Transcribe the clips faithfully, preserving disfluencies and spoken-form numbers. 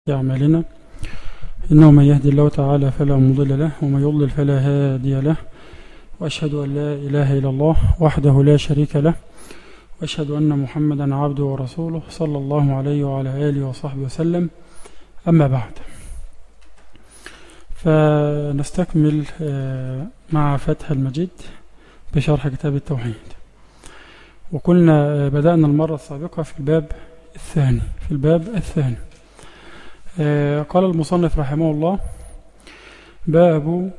أعمالنا إنه من يهدي الله تعالى فلا مضل له ومن يضلل فلا هادي له، وأشهد أن لا إله إلا الله وحده لا شريك له، وأشهد أن محمدا عبده ورسوله صلى الله عليه وعلى آله وصحبه وسلم. أما بعد، فنستكمل مع فتح المجيد بشرح كتاب التوحيد، وكنا بدأنا المرة السابقة في الباب الثاني في الباب الثاني قال المصنف رحمه الله: باب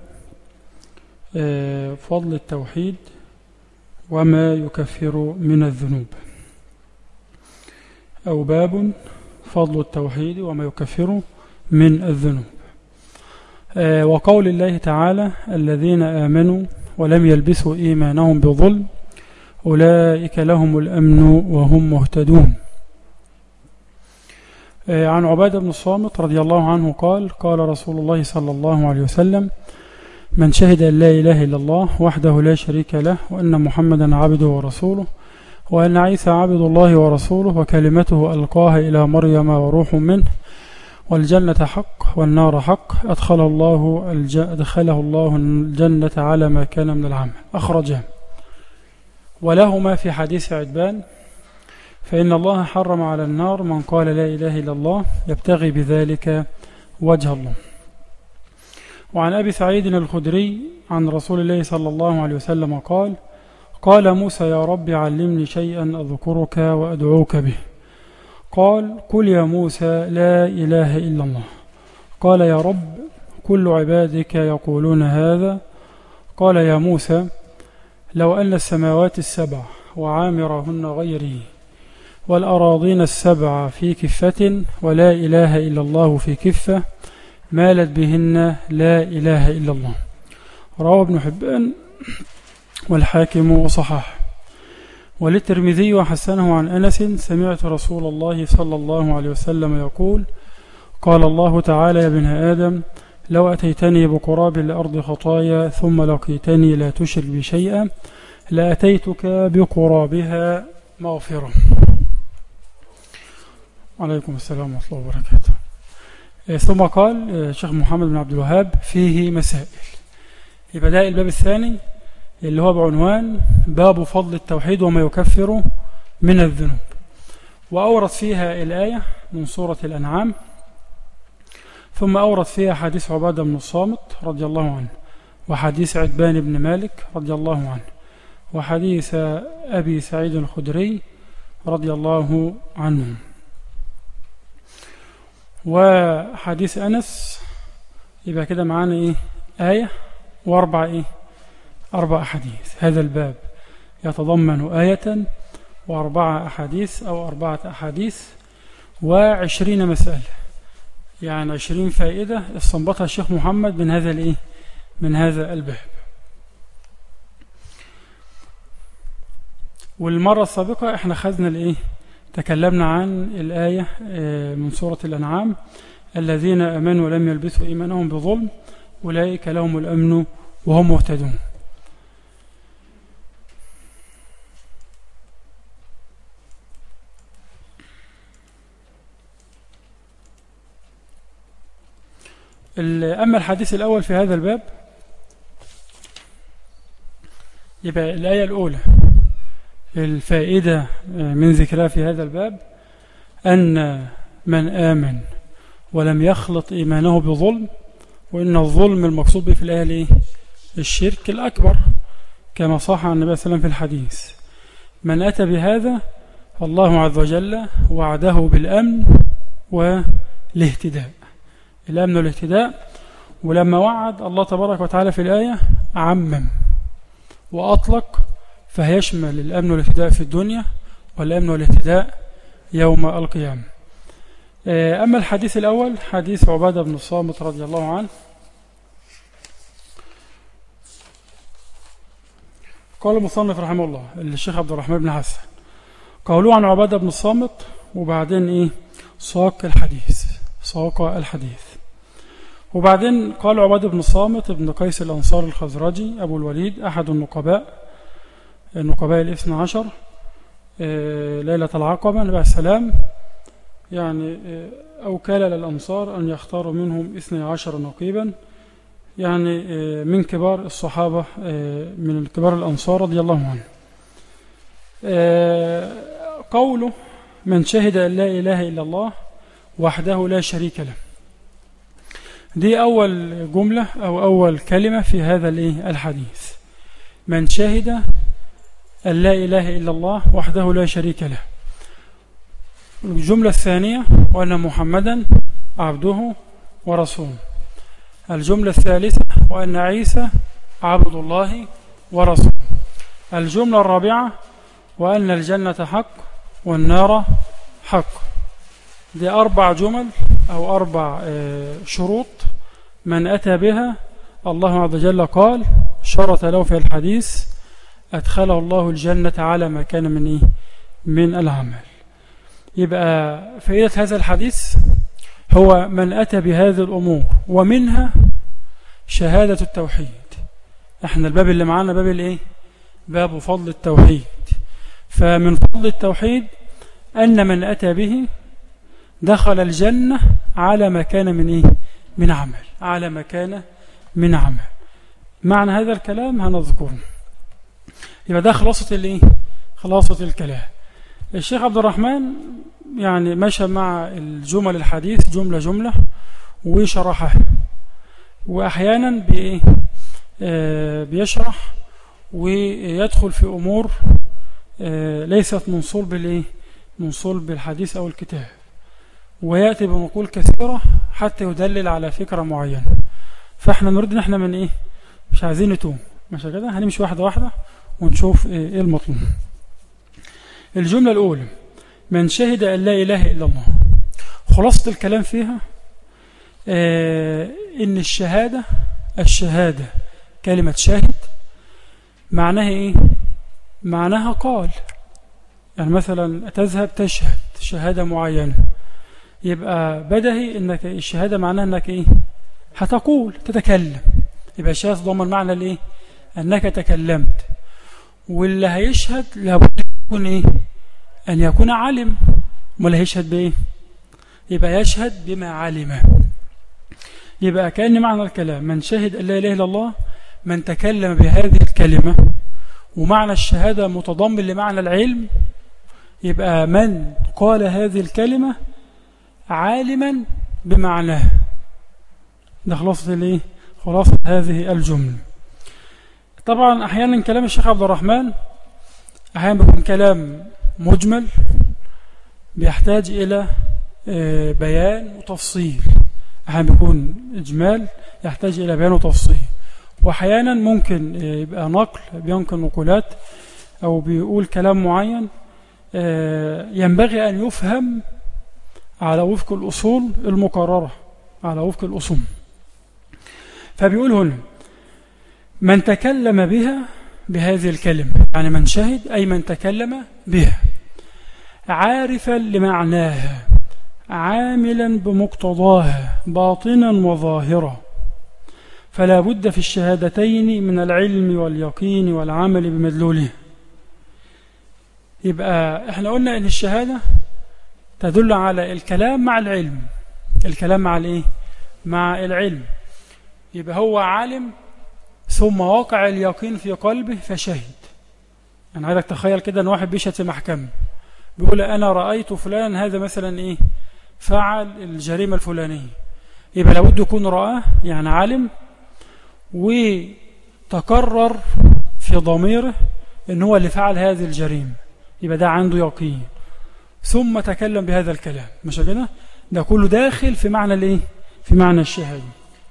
فضل التوحيد وما يكفر من الذنوب، أو باب فضل التوحيد وما يكفر من الذنوب. وقول الله تعالى: الذين آمنوا ولم يلبسوا إيمانهم بظلم أولئك لهم الأمن وهم مهتدون. عن عبادة بن الصامت رضي الله عنه قال: قال رسول الله صلى الله عليه وسلم: من شهد أن لا إله إلا الله وحده لا شريك له، وأن محمدا عبده ورسوله، وأن عيسى عبد الله ورسوله، وكلمته ألقاها إلى مريم وروح منه، والجنة حق والنار حق، أدخله الله, الج... أدخله الله الجنة على ما كان من العمل. أخرجه. ولهما في حديث عتبان: فإن الله حرم على النار من قال لا إله إلا الله يبتغي بذلك وجه الله. وعن أبي سعيد الخدري عن رسول الله صلى الله عليه وسلم قال: قال موسى: يا رب علمني شيئا أذكرك وأدعوك به. قال: قل يا موسى لا إله إلا الله. قال: يا رب كل عبادك يقولون هذا. قال: يا موسى لو أن السماوات السبع وعامرهن غيري والأراضين السبع في كفة ولا إله إلا الله في كفة مالت بهن لا إله إلا الله. رواه ابن حبان والحاكم وصححه. وللترمذي وحسنه عن أنس: سمعت رسول الله صلى الله عليه وسلم يقول: قال الله تعالى: يا ابن آدم لو أتيتني بقراب الأرض خطايا ثم لقيتني لا تشرك بي شيئا لأتيتك بقرابها مغفرة. عليكم السلام ورحمة الله وبركاته. ثم قال الشيخ محمد بن عبد الوهاب: فيه مسائل. يبقى ده الباب الثاني اللي هو بعنوان باب فضل التوحيد وما يكفر من الذنوب، وأورد فيها الآية من سورة الأنعام، ثم أورد فيها حديث عبادة بن الصامت رضي الله عنه، وحديث عتبان بن مالك رضي الله عنه، وحديث أبي سعيد الخدري رضي الله عنه، وحديث أنس. يبقى كده معانا إيه؟ آية وأربع إيه؟ أربع أحاديث. هذا الباب يتضمن آية وأربع أحاديث أو أربعة أحاديث وعشرين مسألة، يعني عشرين فائدة استنبطها الشيخ محمد من هذا الإيه؟ من هذا الباب. والمرة السابقة احنا خذنا الإيه؟ تكلمنا عن الآية من سورة الأنعام: الذين آمنوا ولم يلبسوا إيمانهم بظلم أولئك لهم الأمن وهم مهتدون. أما الحديث الأول في هذا الباب، يبقى الآية الأولى الفائدة من ذكرها في هذا الباب أن من آمن ولم يخلط إيمانه بظلم، وإن الظلم المقصود به في الآية ليه؟ الشرك الأكبر، كما صح عن النبي صلى الله عليه وسلم في الحديث: من أتى بهذا الله عز وجل وعده بالأمن والاهتداء. الأمن والاهتداء. ولما وعد الله تبارك وتعالى في الآية عمم وأطلق، فهيشمل الأمن والاهتداء في الدنيا والأمن والاهتداء يوم القيامة. أما الحديث الأول حديث عبادة بن الصامت رضي الله عنه، قال المصنف رحمه الله الشيخ عبد الرحمن بن حسن: قالوا عن عبادة بن الصامت، وبعدين إيه؟ ساق الحديث ساق الحديث وبعدين قال عبادة بن الصامت ابن قيس الأنصار الخزرجي أبو الوليد، أحد النقباء النقباء الاثنى عشر ليلة العقبة، النبي عليه السلام يعني أو كال للأنصار أن يختاروا منهم اثني عشر نقيبا، يعني من كبار الصحابة من كبار الأنصار رضي الله عنهم. قوله من شهد أن لا إله إلا الله وحده لا شريك له، دي أول جملة أو أول كلمة في هذا الحديث. من شهد أن لا إله إلا الله وحده لا شريك له. الجملة الثانية وأن محمدا عبده ورسوله. الجملة الثالثة وأن عيسى عبد الله ورسوله. الجملة الرابعة وأن الجنة حق والنار حق. دي أربع جمل أو أربع شروط من أتى بها الله عز وجل قال شرط له في الحديث أدخله الله الجنة على ما كان من إيه؟ من العمل. يبقى فائدة هذا الحديث هو من أتى بهذه الأمور، ومنها شهادة التوحيد. احنا الباب اللي معانا باب الايه؟ باب فضل التوحيد. فمن فضل التوحيد أن من أتى به دخل الجنة على ما كان من إيه؟ من عمل، على ما كان من عمل. معنى هذا الكلام هنذكره. يبقى ده خلاصة الايه؟ خلاصة الكلام. الشيخ عبد الرحمن يعني مشى مع الجمل الحديث جملة جملة وشرحها، وأحيانا بإيه؟ آه بيشرح ويدخل في أمور آه ليست من صلب الإيه؟ من صلب الحديث أو الكتاب، ويأتي بنقول كثيرة حتى يدلل على فكرة معينة. فإحنا نريد إن إحنا من إيه؟ مش عايزين نتوه، مش كده؟ هنمشي واحدة واحدة ونشوف إيه المطلوب. الجملة الأولى من شهد أن لا إله إلا الله. خلاصة الكلام فيها آه إن الشهادة الشهادة كلمة شاهد معناها إيه؟ معناها قال. يعني مثلا تذهب تشهد شهادة معينة، يبقى بدهي إنك الشهادة معناها إنك إيه؟ هتقول تتكلم. يبقى الشهادة ضمن معنى الإيه؟ أنك تكلمت. واللي هيشهد لابد يكون إيه؟ أن يكون عالم. ولا هيشهد بإيه؟ يبقى يشهد بما علم. يبقى كأن معنى الكلام من شهد أن لا إله إلا الله من تكلم بهذه الكلمة، ومعنى الشهادة متضمن لمعنى العلم. يبقى من قال هذه الكلمة عالما بمعناها. ده خلاصة الإيه؟ خلاصة هذه الجملة. طبعا أحيانا كلام الشيخ عبد الرحمن أحيانا بيكون كلام مجمل بيحتاج إلى بيان وتفصيل، أحيانا بيكون إجمال يحتاج إلى بيان وتفصيل، وأحيانا ممكن يبقى نقل بينقل نقولات أو بيقول كلام معين ينبغي أن يفهم على وفق الأصول المقررة، على وفق الأصول. فبيقول هنا من تكلم بها بهذه الكلمة، يعني من شهد أي من تكلم بها عارفا لمعناها عاملا بمقتضاها باطنا وظاهرا، فلا بد في الشهادتين من العلم واليقين والعمل بمدلوله. يبقى احنا قلنا ان الشهادة تدل على الكلام مع العلم. الكلام مع الايه؟ مع العلم. يبقى هو عالم ثم وقع اليقين في قلبه فشهد. انا عايزك تخيل كده ان واحد بيشهد في محكمة بيقول انا رأيت فلان هذا مثلا ايه فعل الجريمة الفلانية، يبقى لابد يكون رآه يعني عالم وتقرر في ضميره ان هو اللي فعل هذه الجريمة، يبقى ده عنده يقين ثم تكلم بهذا الكلام. مش كده؟ ده كله داخل في معنى الايه؟ في معنى الشهادة.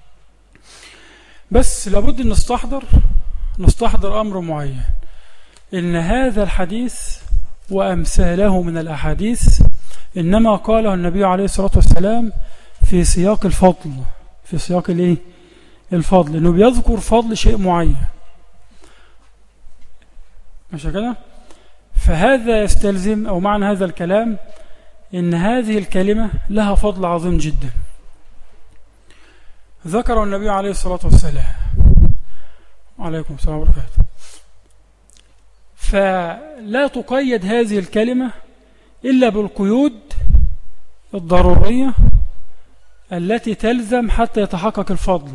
بس لابد ان نستحضر نستحضر امر معين، ان هذا الحديث وامثاله من الاحاديث انما قاله النبي عليه الصلاة والسلام في سياق الفضل، في سياق الايه؟ الفضل، انه بيذكر فضل شيء معين. مش كده؟ فهذا يستلزم او معنى هذا الكلام ان هذه الكلمة لها فضل عظيم جدا ذكره النبي عليه الصلاة والسلام. وعليكم السلام وبركاته. فلا تقيد هذه الكلمة إلا بالقيود الضرورية التي تلزم حتى يتحقق الفضل.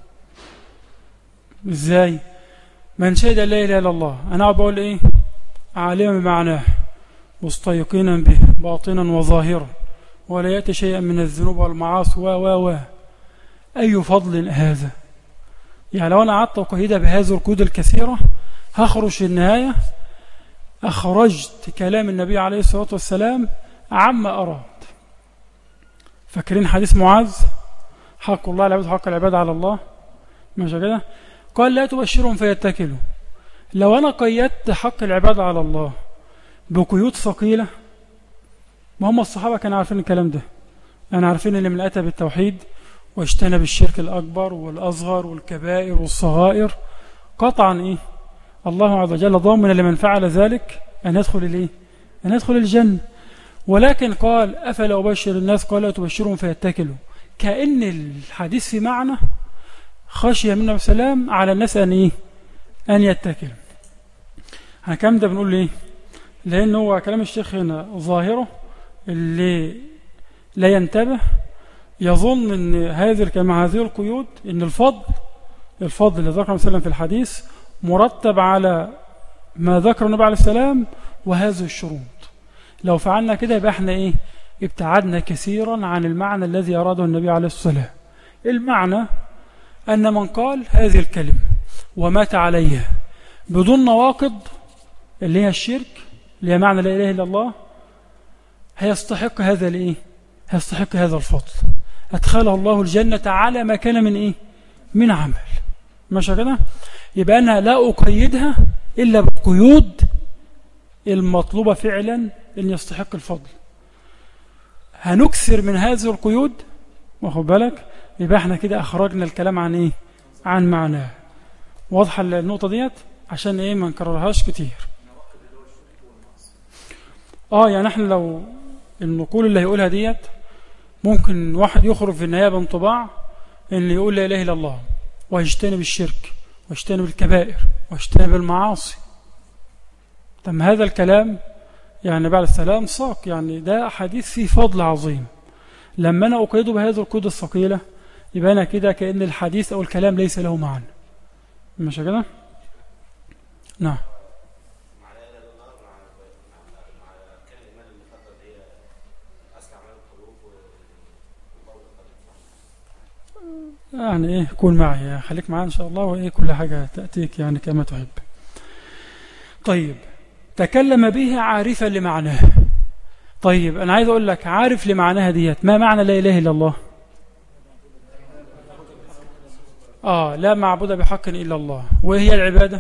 ازاي؟ من شهد لا اله الا الله، انا بقول ايه؟ عالما بمعناه مستيقنا به باطنا وظاهرا ولا يأتي شيئا من الذنوب والمعاصي و و و اي فضل هذا؟ يعني لو انا قعدت اقيدها بهذه القيود الكثيرة هخرج في النهاية اخرجت كلام النبي عليه الصلاة والسلام عما اراد. فاكرين حديث معاذ حق الله العباد حق العباد على الله؟ ماشي كده؟ قال لا تبشرهم فيتكلوا. لو أنا قيدت حق العباد على الله بقيود ثقيلة، ما هم الصحابة كانوا عارفين الكلام ده، أنا عارفين اللي من أتى بالتوحيد واجتنب الشرك الأكبر والأصغر والكبائر والصغائر قطعا إيه؟ الله عز وجل ضامن لمن فعل ذلك أن يدخل الإيه؟ أن يدخل الجنة. ولكن قال أفلا أبشر الناس؟ قال لا تبشرهم فيتكلوا، كأن الحديث في معنى خشية من النبي صلى الله عليه وسلم على الناس أن إيه؟ أن يتكلوا. احنا كلام ده بنقول ليه؟ لأن هو كلام الشيخ هنا ظاهره اللي لا ينتبه يظن أن هذه الكلمة هذه القيود أن الفضل الفضل اللي ذكره النبي صلى الله عليه وسلم في الحديث مرتب على ما ذكر النبي عليه السلام وهذه الشروط. لو فعلنا كده يبقى احنا ايه؟ ابتعدنا كثيرا عن المعنى الذي أراده النبي عليه الصلاة والسلام. المعنى أن من قال هذه الكلمة ومات عليها بدون نواقض اللي هي الشرك اللي هي معنى لا إله إلا الله هيستحق هذا الإيه؟ هيستحق هذا الفضل، أدخله الله الجنة على ما كان من إيه؟ من عمل. ماشي كده؟ يبقى أنا لا أقيدها إلا بقيود المطلوبة فعلا أن يستحق الفضل. هنكسر من هذه القيود واخد بالك، يبقى احنا كده أخرجنا الكلام عن إيه؟ عن معناه. واضحة النقطة ديت عشان إيه ما نكررهاش كتير. آه يعني احنا لو النقول اللي هيقولها ديت ممكن واحد يخرج في النهاية بانطباع اللي يقول لا إله إلا الله ويجتنب الشرك ويجتنب الكبائر ويجتنب المعاصي. طب هذا الكلام يعني بعد السلام ساق، يعني ده حديث فيه فضل عظيم. لما أنا أقيده بهذه القيود الثقيلة يبقى أنا كده كأن الحديث أو الكلام ليس له معنى. مش كده؟ نعم. يعني ايه كون معي، خليك معي ان شاء الله، وايه كل حاجة تأتيك يعني كما تحب. طيب تكلم به عارفا لمعناه. طيب انا عايز اقول لك عارف لمعناها ديت، ما معنى لا اله الا الله؟ اه لا معبود بحق الا الله. وهي العبادة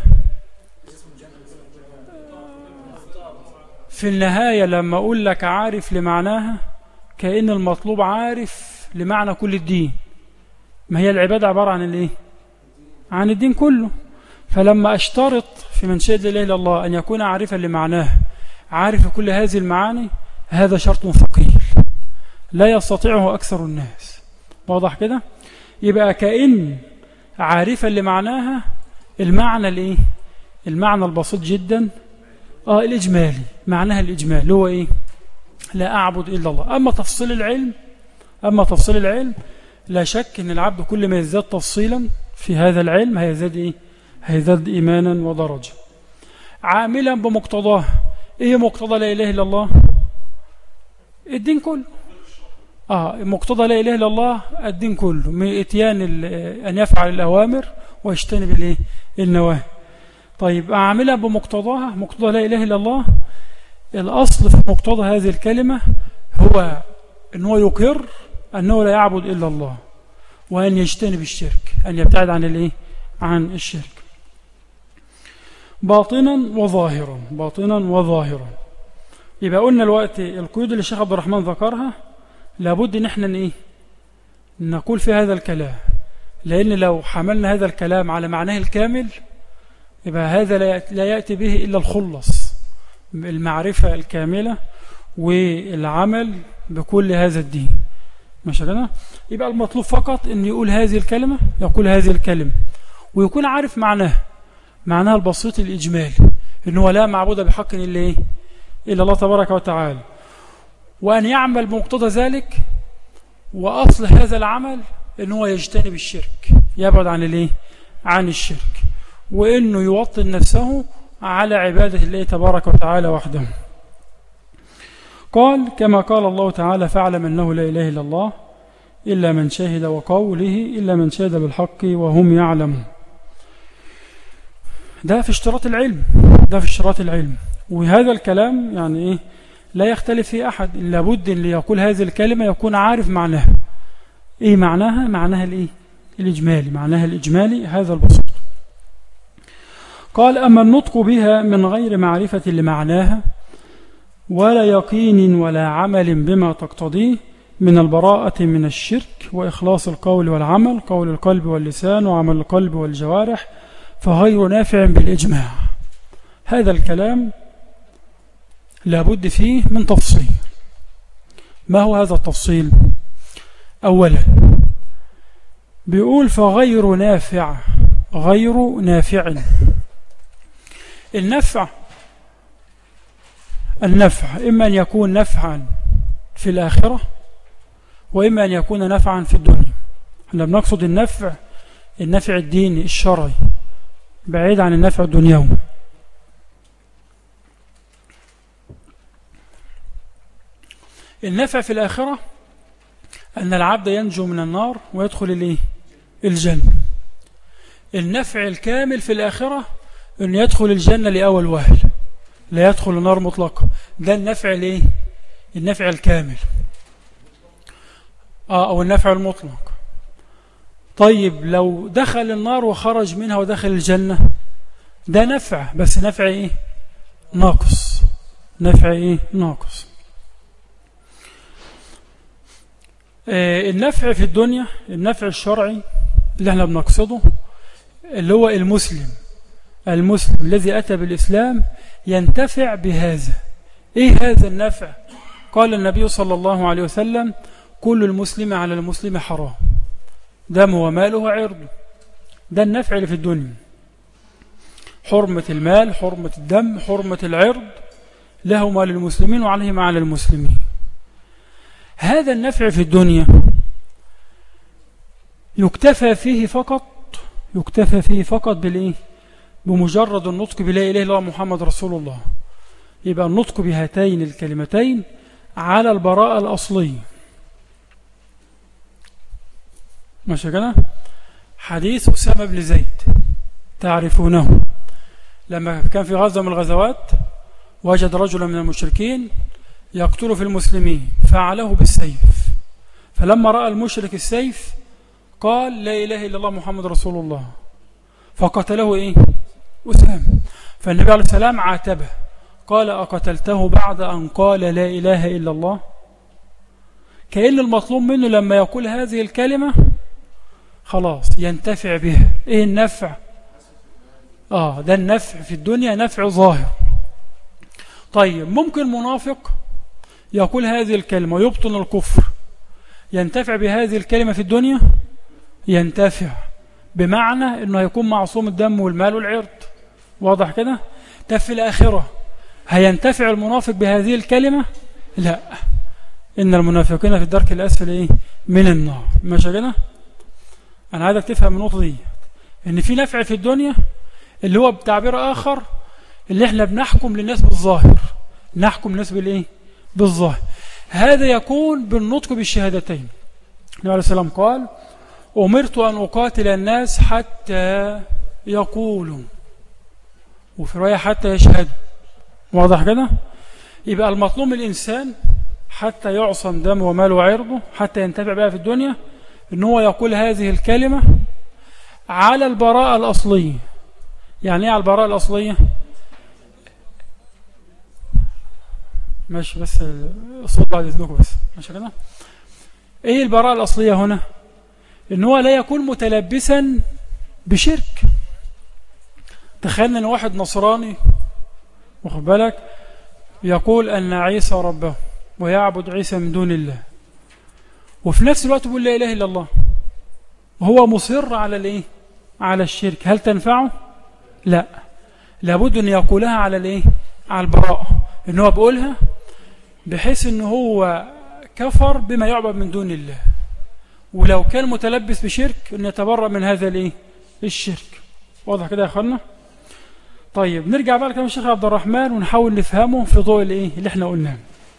في النهاية لما اقول لك عارف لمعناها كأن المطلوب عارف لمعنى كل الدين. ما هي العبادة عبارة عن الايه؟ عن الدين كله. فلما اشترط في من شهد لا اله الا الله ان يكون عارفا لمعناه عارف كل هذه المعاني، هذا شرط ثقيل لا يستطيعه اكثر الناس. واضح كده؟ يبقى كأن عارفا لمعناها المعنى الايه؟ المعنى البسيط جدا اه الاجمالي، معناها الاجمالي هو ايه؟ لا اعبد الا الله. اما تفصيل العلم اما تفصيل العلم لا شك ان العبد كل ما يزداد تفصيلا في هذا العلم هيزداد ايه؟ هيزداد ايمانا ودرجه. عاملا بمقتضاه. ايه مقتضى لا اله الا الله؟ الدين كله. اه مقتضى لا اله الا الله الدين كله، من اتيان ان يفعل الاوامر ويجتنب الايه؟ النواهي. طيب عاملا بمقتضاها، مقتضى لا اله الا الله الاصل في مقتضى هذه الكلمه هو ان هو يقر أنه لا يعبد إلا الله وأن يجتنب الشرك، أن يبتعد عن الإيه؟ عن الشرك باطنا وظاهرا. باطنا وظاهرا. يبقى قلنا الوقت القيود اللي الشيخ عبد الرحمن ذكرها لابد ان احنا ايه؟ نقول في هذا الكلام، لأن لو حملنا هذا الكلام على معناه الكامل يبقى هذا لا يأتي به إلا الخلص، المعرفة الكاملة والعمل بكل هذا الدين. ماشي كده؟ يبقى المطلوب فقط ان يقول هذه الكلمة، يقول هذه الكلمة ويكون عارف معناها، معناها البسيط الإجمالي، إنه لا معبود بحق إلا إيه؟ إلا الله تبارك وتعالى. وأن يعمل بمقتضى ذلك. وأصل هذا العمل أنه يجتنب الشرك، يبعد عن الايه؟ عن الشرك، وأنه يوطن نفسه على عبادة الله تبارك وتعالى وحده. قال كما قال الله تعالى فاعلم أنه لا إله إلا الله إلا من شهد، وقوله إلا من شهد بالحق وهم يعلمون. ده في اشتراط العلم، ده في اشتراط العلم. وهذا الكلام يعني إيه؟ لا يختلف فيه أحد، إلا بد أن يقول هذه الكلمة يكون عارف معناها. إيه معناها؟ معناها الإيه؟ الإجمالي، معناها الإجمالي هذا البسيط. قال أما النطق بها من غير معرفة لمعناها ولا يقين ولا عمل بما تقتضيه من البراءة من الشرك وإخلاص القول والعمل، قول القلب واللسان وعمل القلب والجوارح، فغير نافع بالإجماع. هذا الكلام لابد فيه من تفصيل. ما هو هذا التفصيل؟ أولا بيقول فغير نافع، غير نافع. النفع النفع إما أن يكون نفعا في الآخرة وإما أن يكون نفعا في الدنيا. احنا بنقصد النفع النفع الديني الشرعي بعيد عن النفع الدنيوي. النفع في الآخرة أن العبد ينجو من النار ويدخل إليه الجنة. النفع الكامل في الآخرة أن يدخل الجنة لأول وهل، لا يدخل النار مطلقا. ده النفع ليه؟ النفع الكامل آه أو النفع المطلق. طيب لو دخل النار وخرج منها ودخل الجنة، ده نفع بس نفع إيه؟ ناقص. نفع إيه؟ ناقص. آه النفع في الدنيا، النفع الشرعي اللي احنا بنقصده اللي هو المسلم المسلم الذي أتى بالإسلام ينتفع بهذا. إيه هذا النفع؟ قال النبي صلى الله عليه وسلم كل المسلم على المسلم حرام، دمه وماله وعرضه. ده النفع اللي في الدنيا، حرمة المال، حرمة الدم، حرمة العرض، لهما للمسلمين وعليهما على المسلمين. هذا النفع في الدنيا يكتفى فيه فقط يكتفى فيه فقط بالإيه؟ بمجرد النطق بلا إله إلا الله محمد رسول الله. يبقى النطق بهاتين الكلمتين على البراءة الأصلية. ماشي كده؟ حديث أسامة بن زيد تعرفونه، لما كان في غزوة من الغزوات وجد رجلا من المشركين يقتل في المسلمين فعله بالسيف، فلما رأى المشرك السيف قال لا إله إلا الله محمد رسول الله، فقتله إيه؟ أسامة. فالنبي عليه السلام عاتبه قال أقتلته بعد أن قال لا إله إلا الله؟ كأن المطلوب منه لما يقول هذه الكلمة خلاص ينتفع بها. إيه النفع؟ آه ده النفع في الدنيا نفع ظاهر. طيب ممكن منافق يقول هذه الكلمة ويبطن الكفر، ينتفع بهذه الكلمة في الدنيا؟ ينتفع، بمعنى أنه يكون معصوم الدم والمال والعرض. واضح كده؟ طب في الآخرة هينتفع المنافق بهذه الكلمة؟ لا، إن المنافقين في الدرك الأسفل إيه؟ من النار. ماشي كده؟ أنا عايزك تفهم النقطة دي، إن في نفع في الدنيا اللي هو بتعبير آخر اللي إحنا بنحكم للناس بالظاهر، نحكم الناس بالإيه؟ بالظاهر. هذا يكون بالنطق بالشهادتين. النبي عليه السلام قال أمرت أن أقاتل الناس حتى يقولوا، وفي رواية حتى يشهدوا. واضح كده؟ يبقى المطلوب من الإنسان حتى يعصم دمه وماله وعرضه، حتى ينتفع بها في الدنيا، إن هو يقول هذه الكلمة على البراءة الأصلية. يعني إيه على البراءة الأصلية؟ ماشي بس الصوت بعد إذنكم بس. ماشي كده؟ إيه البراءة الأصلية هنا؟ إن هو لا يكون متلبسا بشرك. تخيلنا إن واحد نصراني واخد بالك يقول أن عيسى ربه ويعبد عيسى من دون الله، وفي نفس الوقت يقول لا إله إلا الله، وهو مصر على الإيه؟ على الشرك. هل تنفعه؟ لا، لابد أن يقولها على الإيه؟ على البراءة. إن هو بيقولها بحيث ان هو كفر بما يعبد من دون الله، ولو كان متلبس بشرك ان يتبرأ من هذا الايه الشرك. واضح كده يا اخوانا؟ طيب نرجع بقى لكلام الشيخ عبد الرحمن ونحاول نفهمه في ضوء الايه اللي احنا قلناه.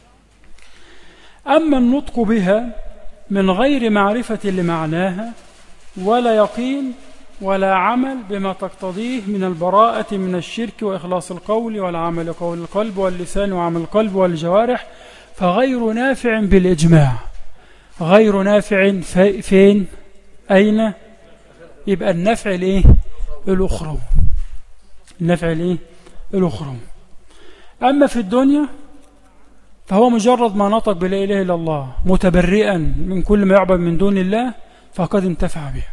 اما النطق بها من غير معرفة لمعناها ولا يقين ولا عمل بما تقتضيه من البراءة من الشرك وإخلاص القول والعمل، قول القلب واللسان وعمل القلب والجوارح، فغير نافع بالإجماع. غير نافع فين؟ أين؟ يبقى النفع الإيه؟ الأخروي. النفع الإيه؟ الأخروي. أما في الدنيا فهو مجرد ما نطق بلا إله إلا الله متبرئا من كل ما يعبد من دون الله فقد انتفع به.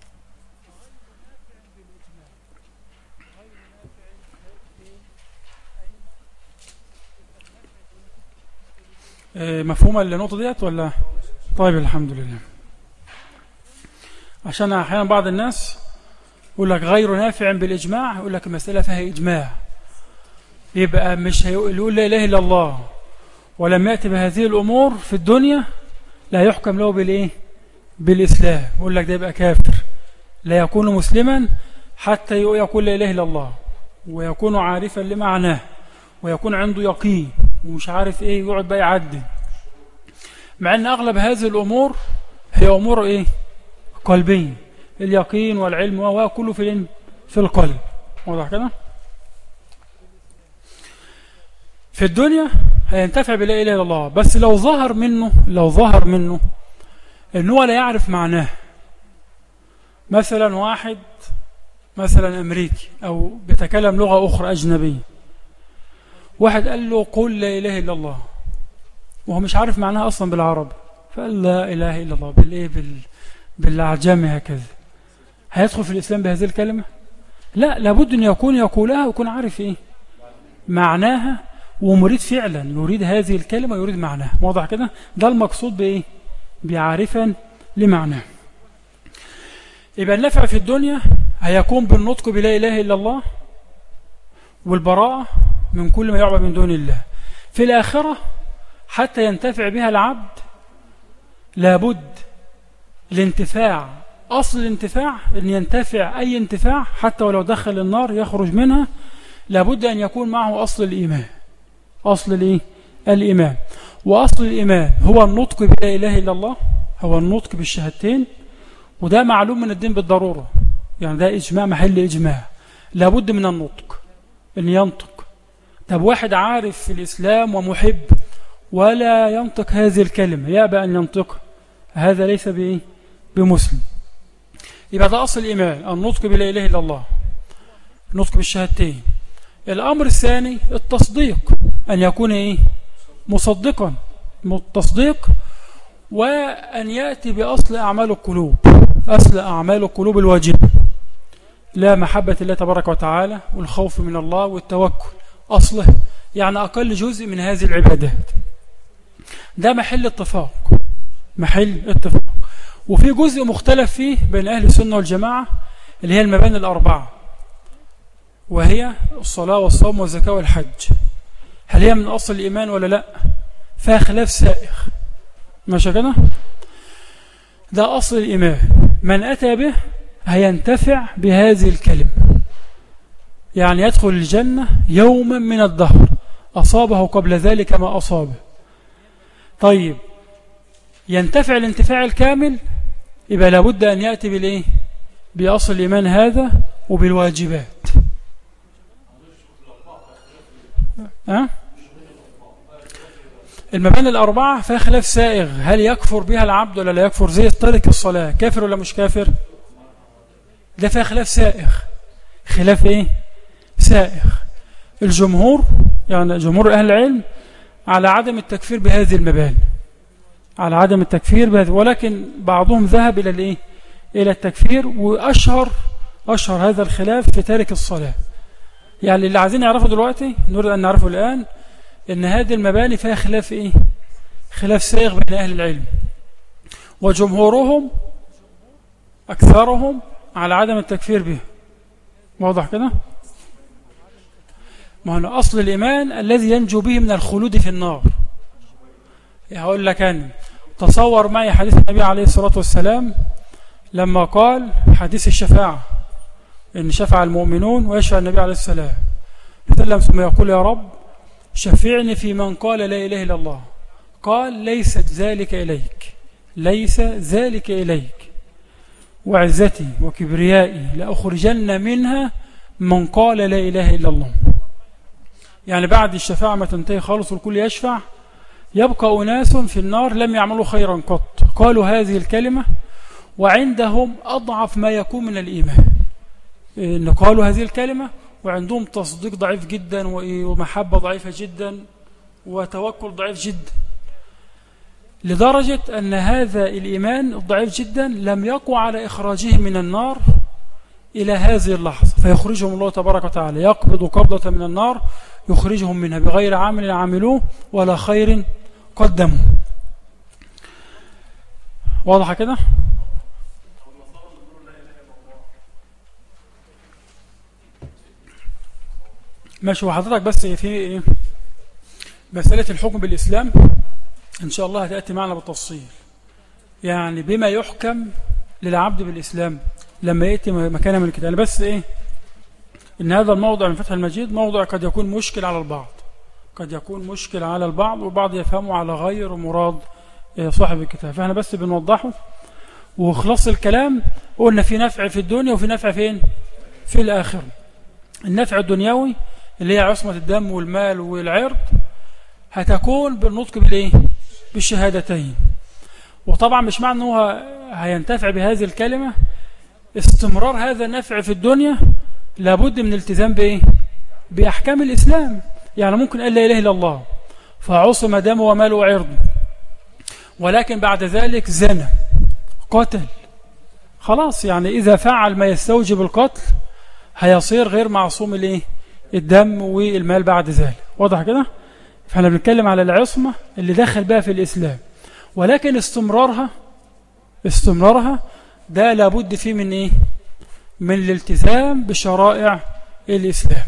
مفهومة النقطة ديت ولا؟ طيب الحمد لله. عشان أحيانا بعض الناس يقول لك غير نافع بالإجماع، يقول لك المسألة فيها إجماع، يبقى مش هيقول لا إله إلا الله ولم يأتي بهذه الأمور في الدنيا لا يحكم له بالإيه؟ بالإسلام. يقول لك ده يبقى كافر، لا يكون مسلما حتى يقول لا إله إلا الله ويكون عارفا لمعناه ويكون عنده يقين ومش عارف إيه، يقعد بقى يعدي، مع أن أغلب هذه الأمور هي أمور إيه؟ قلبية. اليقين والعلم وهو كله في في القلب. واضح كده؟ في الدنيا هينتفع بلا إله إلا الله، بس لو ظهر منه لو ظهر منه إنه لا يعرف معناه. مثلا واحد مثلا أمريكي أو بيتكلم لغة أخرى أجنبية، واحد قال له قل لا إله إلا الله وهو مش عارف معناها أصلا بالعربي، فقال لا إله إلا الله بالإيه بال... بالعجمي هكذا، هيدخل في الإسلام بهذه الكلمة؟ لا، لابد أن يكون يقولها ويكون عارف إيه معناها ومريد فعلا، يريد هذه الكلمة يريد معناها. واضح كده؟ ده المقصود بإيه؟ بعارفا لمعناه. يبقى النفع في الدنيا هيكون بالنطق بلا إله إلا الله والبراءة من كل ما يعبد من دون الله. في الآخرة حتى ينتفع بها العبد لابد الانتفاع، أصل الانتفاع أن ينتفع أي انتفاع حتى ولو دخل النار يخرج منها، لابد أن يكون معه أصل الإيمان. أصل الإيه؟ الإيمان. وأصل الإيمان هو النطق بلا إله إلا الله، هو النطق بالشهادتين، وده معلوم من الدين بالضرورة، يعني ده إجماع محل إجماع، لابد من النطق أن ينطق. طب واحد عارف في الإسلام ومحب ولا ينطق هذه الكلمة، يأبى أن ينطقها، هذا ليس بإيه؟ بمسلم. يبقى ده أصل الإيمان، النطق بلا إله إلا الله، النطق بالشهادتين. الأمر الثاني التصديق، أن يكون إيه؟ مصدقا، التصديق، وأن يأتي بأصل أعمال القلوب، أصل أعمال القلوب الواجبة، لا محبة الله تبارك وتعالى والخوف من الله والتوكل، أصله يعني أقل جزء من هذه العبادات. ده محل اتفاق، محل اتفاق. وفي جزء مختلف فيه بين أهل السنة والجماعة اللي هي المباني الأربعة، وهي الصلاة والصوم والزكاة والحج، هل هي من أصل الإيمان ولا لا؟ فيها خلاف سائغ. ماشي كده؟ ده أصل الإيمان، من أتى به هينتفع بهذه الكلمة، يعني يدخل الجنة يوما من الدهر أصابه قبل ذلك ما أصابه. طيب ينتفع الانتفاع الكامل، يبقى لابد أن يأتي بالإيه؟ بأصل الإيمان هذا وبالواجبات. أه؟ المباني الأربعة فيها خلاف سائغ، هل يكفر بها العبد ولا لا يكفر؟ زي ترك الصلاة، كافر ولا مش كافر؟ ده فيها خلاف سائغ، خلاف إيه؟ سائغ. الجمهور يعني جمهور أهل العلم على عدم التكفير بهذه المباني، على عدم التكفير بهذه، ولكن بعضهم ذهب إلى الإيه؟ إلى التكفير. وأشهر أشهر هذا الخلاف في تارك الصلاة. يعني اللي عايزين نعرفه دلوقتي، نريد أن نعرفه الآن، إن هذه المباني فيها خلاف إيه؟ خلاف سائغ بين أهل العلم، وجمهورهم أكثرهم على عدم التكفير به. واضح كده؟ ما هو أصل الإيمان الذي ينجو به من الخلود في النار، هقول لك أنا، تصور معي حديث النبي عليه الصلاة والسلام لما قال حديث الشفاعة، إن شفع المؤمنون ويشفع النبي عليه السلام وسلم ثم يقول يا رب شفعني في من قال لا إله إلا الله، قال ليست ذلك إليك، ليس ذلك إليك، وعزتي وكبريائي لأخرجن منها من قال لا إله إلا الله. يعني بعد الشفاعة ما تنتهي خالص والكل يشفع، يبقى أناس في النار لم يعملوا خيرا قط، قالوا هذه الكلمة وعندهم أضعف ما يكون من الإيمان، إن قالوا هذه الكلمة وعندهم تصديق ضعيف جدا ومحبة ضعيفة جدا وتوكل ضعيف جدا، لدرجة أن هذا الإيمان الضعيف جدا لم يقع على إخراجهم من النار إلى هذه اللحظة، فيخرجهم الله تبارك وتعالى، يقبض قبضة من النار يخرجهم منها بغير عمل عملوه ولا خير قدموا. واضح كده؟ ماشي. وحضرتك بس في مسألة الحكم بالإسلام إن شاء الله هتأتي معنا بالتفصيل، يعني بما يحكم للعبد بالإسلام لما يأتي مكانه من الكتاب. بس إيه، إن هذا الموضع من فتح المجيد موضع قد يكون مشكل على البعض، قد يكون مشكل على البعض وبعض يفهمه على غير مراد صاحب الكتاب، فإحنا بس بنوضحه وخلص الكلام. قلنا في نفع في الدنيا وفي نفع فين؟ في الآخرة. النفع الدنيوي اللي هي عصمة الدم والمال والعرض هتكون بالنطق بالإيه؟ بالشهادتين. وطبعا مش معنى أنه هينتفع بهذه الكلمة استمرار هذا النفع في الدنيا، لابد من التزام بإيه؟ بأحكام الإسلام. يعني ممكن قال لا إله إلا الله فعصم دمه وماله وعرضه، ولكن بعد ذلك زنى قتل، خلاص يعني إذا فعل ما يستوجب القتل هيصير غير معصوم الإيه؟ الدم والمال بعد ذلك. واضح كده؟ فاحنا بنتكلم على العصمة اللي دخل بها في الإسلام، ولكن استمرارها استمرارها ده لابد فيه من إيه؟ من الالتزام بشرائع الإسلام.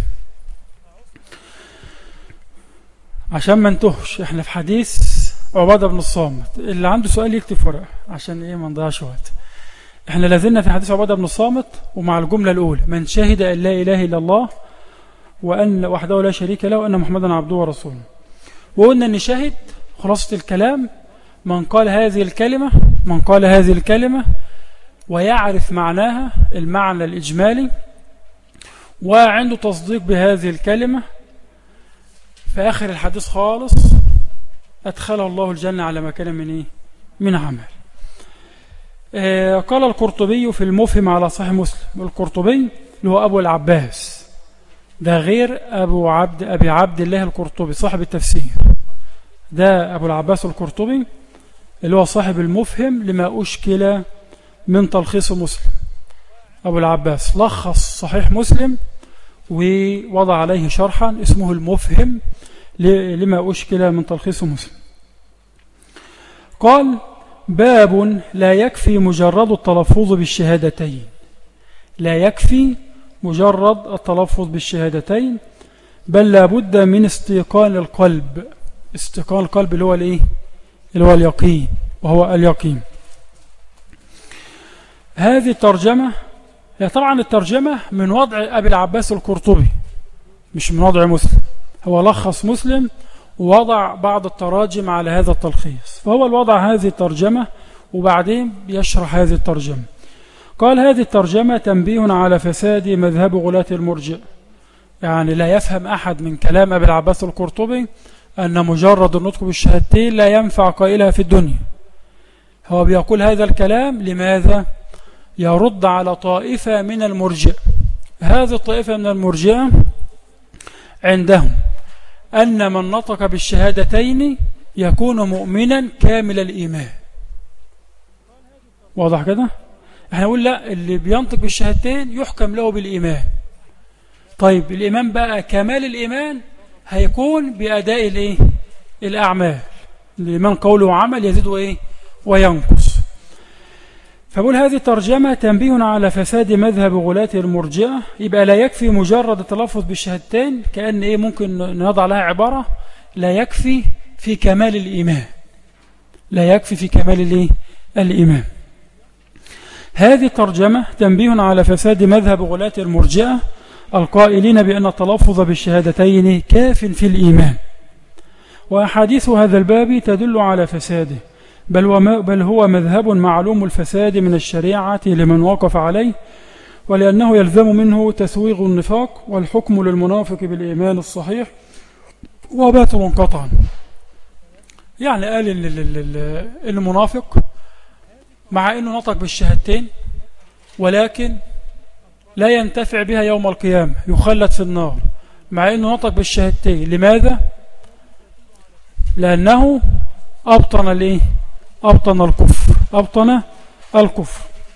عشان ما نتوهش، احنا في حديث عبادة بن الصامت، اللي عنده سؤال يكتب فرق عشان ايه ما نضيعش وقت. احنا لازلنا في حديث عبادة بن الصامت ومع الجملة الأولى من شهد أن لا إله إلا الله وأن وحده لا شريك له وأن محمدا عبده ورسوله. وقلنا أن شهد خلاصة الكلام من قال هذه الكلمة من قال هذه الكلمة ويعرف معناها المعنى الإجمالي وعنده تصديق بهذه الكلمة، في آخر الحديث خالص أدخله الله الجنة على مكان من إيه؟ من عمل. آه قال القرطبي في المفهم على صحيح مسلم، القرطبي اللي هو أبو العباس، ده غير أبو عبد أبي عبد الله القرطبي صاحب التفسير، ده أبو العباس القرطبي اللي هو صاحب المفهم لما أشكل من تلخيص مسلم. أبو العباس لخص صحيح مسلم ووضع عليه شرحا اسمه المفهم لما أشكل من تلخيص مسلم. قال باب لا يكفي مجرد التلفظ بالشهادتين، لا يكفي مجرد التلفظ بالشهادتين بل لابد من استيقان القلب. استيقان القلب اللي هو الايه؟ اللي هو اليقين، وهو اليقين. هذه الترجمة هي طبعا الترجمة من وضع أبي العباس القرطبي مش من وضع مسلم، هو لخص مسلم ووضع بعض التراجم على هذا التلخيص، فهو الوضع هذه الترجمة وبعدين يشرح هذه الترجمة. قال هذه الترجمة تنبيه على فساد مذهب غلاة المرجئة، يعني لا يفهم أحد من كلام أبي العباس القرطبي أن مجرد النطق بالشهادتين لا ينفع قائلها في الدنيا. هو بيقول هذا الكلام لماذا؟ يرد على طائفة من المرجئة. هذه الطائفة من المرجئة عندهم أن من نطق بالشهادتين يكون مؤمنا كامل الإيمان. واضح كده؟ احنا نقول لا، اللي بينطق بالشهادتين يحكم له بالإيمان. طيب الإيمان بقى كمال الإيمان هيكون بأداء الإيه؟ الأعمال. الإيمان قول وعمل يزيد وإيه؟ وينقص. فبقول هذه الترجمة تنبيه على فساد مذهب غلاة المرجئة، يبقى لا يكفي مجرد التلفظ بالشهادتين، كأن إيه ممكن نضع لها عبارة لا يكفي في كمال الإيمان، لا يكفي في كمال الايه الإيمان. هذه ترجمة تنبيه على فساد مذهب غلاة المرجئة القائلين بأن التلفظ بالشهادتين كاف في الإيمان، وأحاديث هذا الباب تدل على فساده، بل, وما بل هو مذهب معلوم الفساد من الشريعة لمن وقف عليه، ولأنه يلزم منه تسويغ النفاق والحكم للمنافق بالإيمان الصحيح وباطل قطعا. يعني قال إن المنافق مع أنه نطق بالشهادتين ولكن لا ينتفع بها يوم القيامة، يخلد في النار مع أنه نطق بالشهادتين. لماذا؟ لأنه أبطن الإيه؟ أبطن الكفر أبطن الكفر.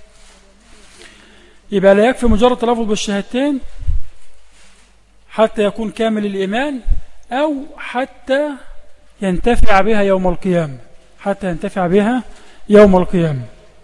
يبقى لا يكفي مجرد تلفظ بالشهادتين حتى يكون كامل الإيمان، أو حتى ينتفع بها يوم القيامة حتى ينتفع بها يوم القيامة.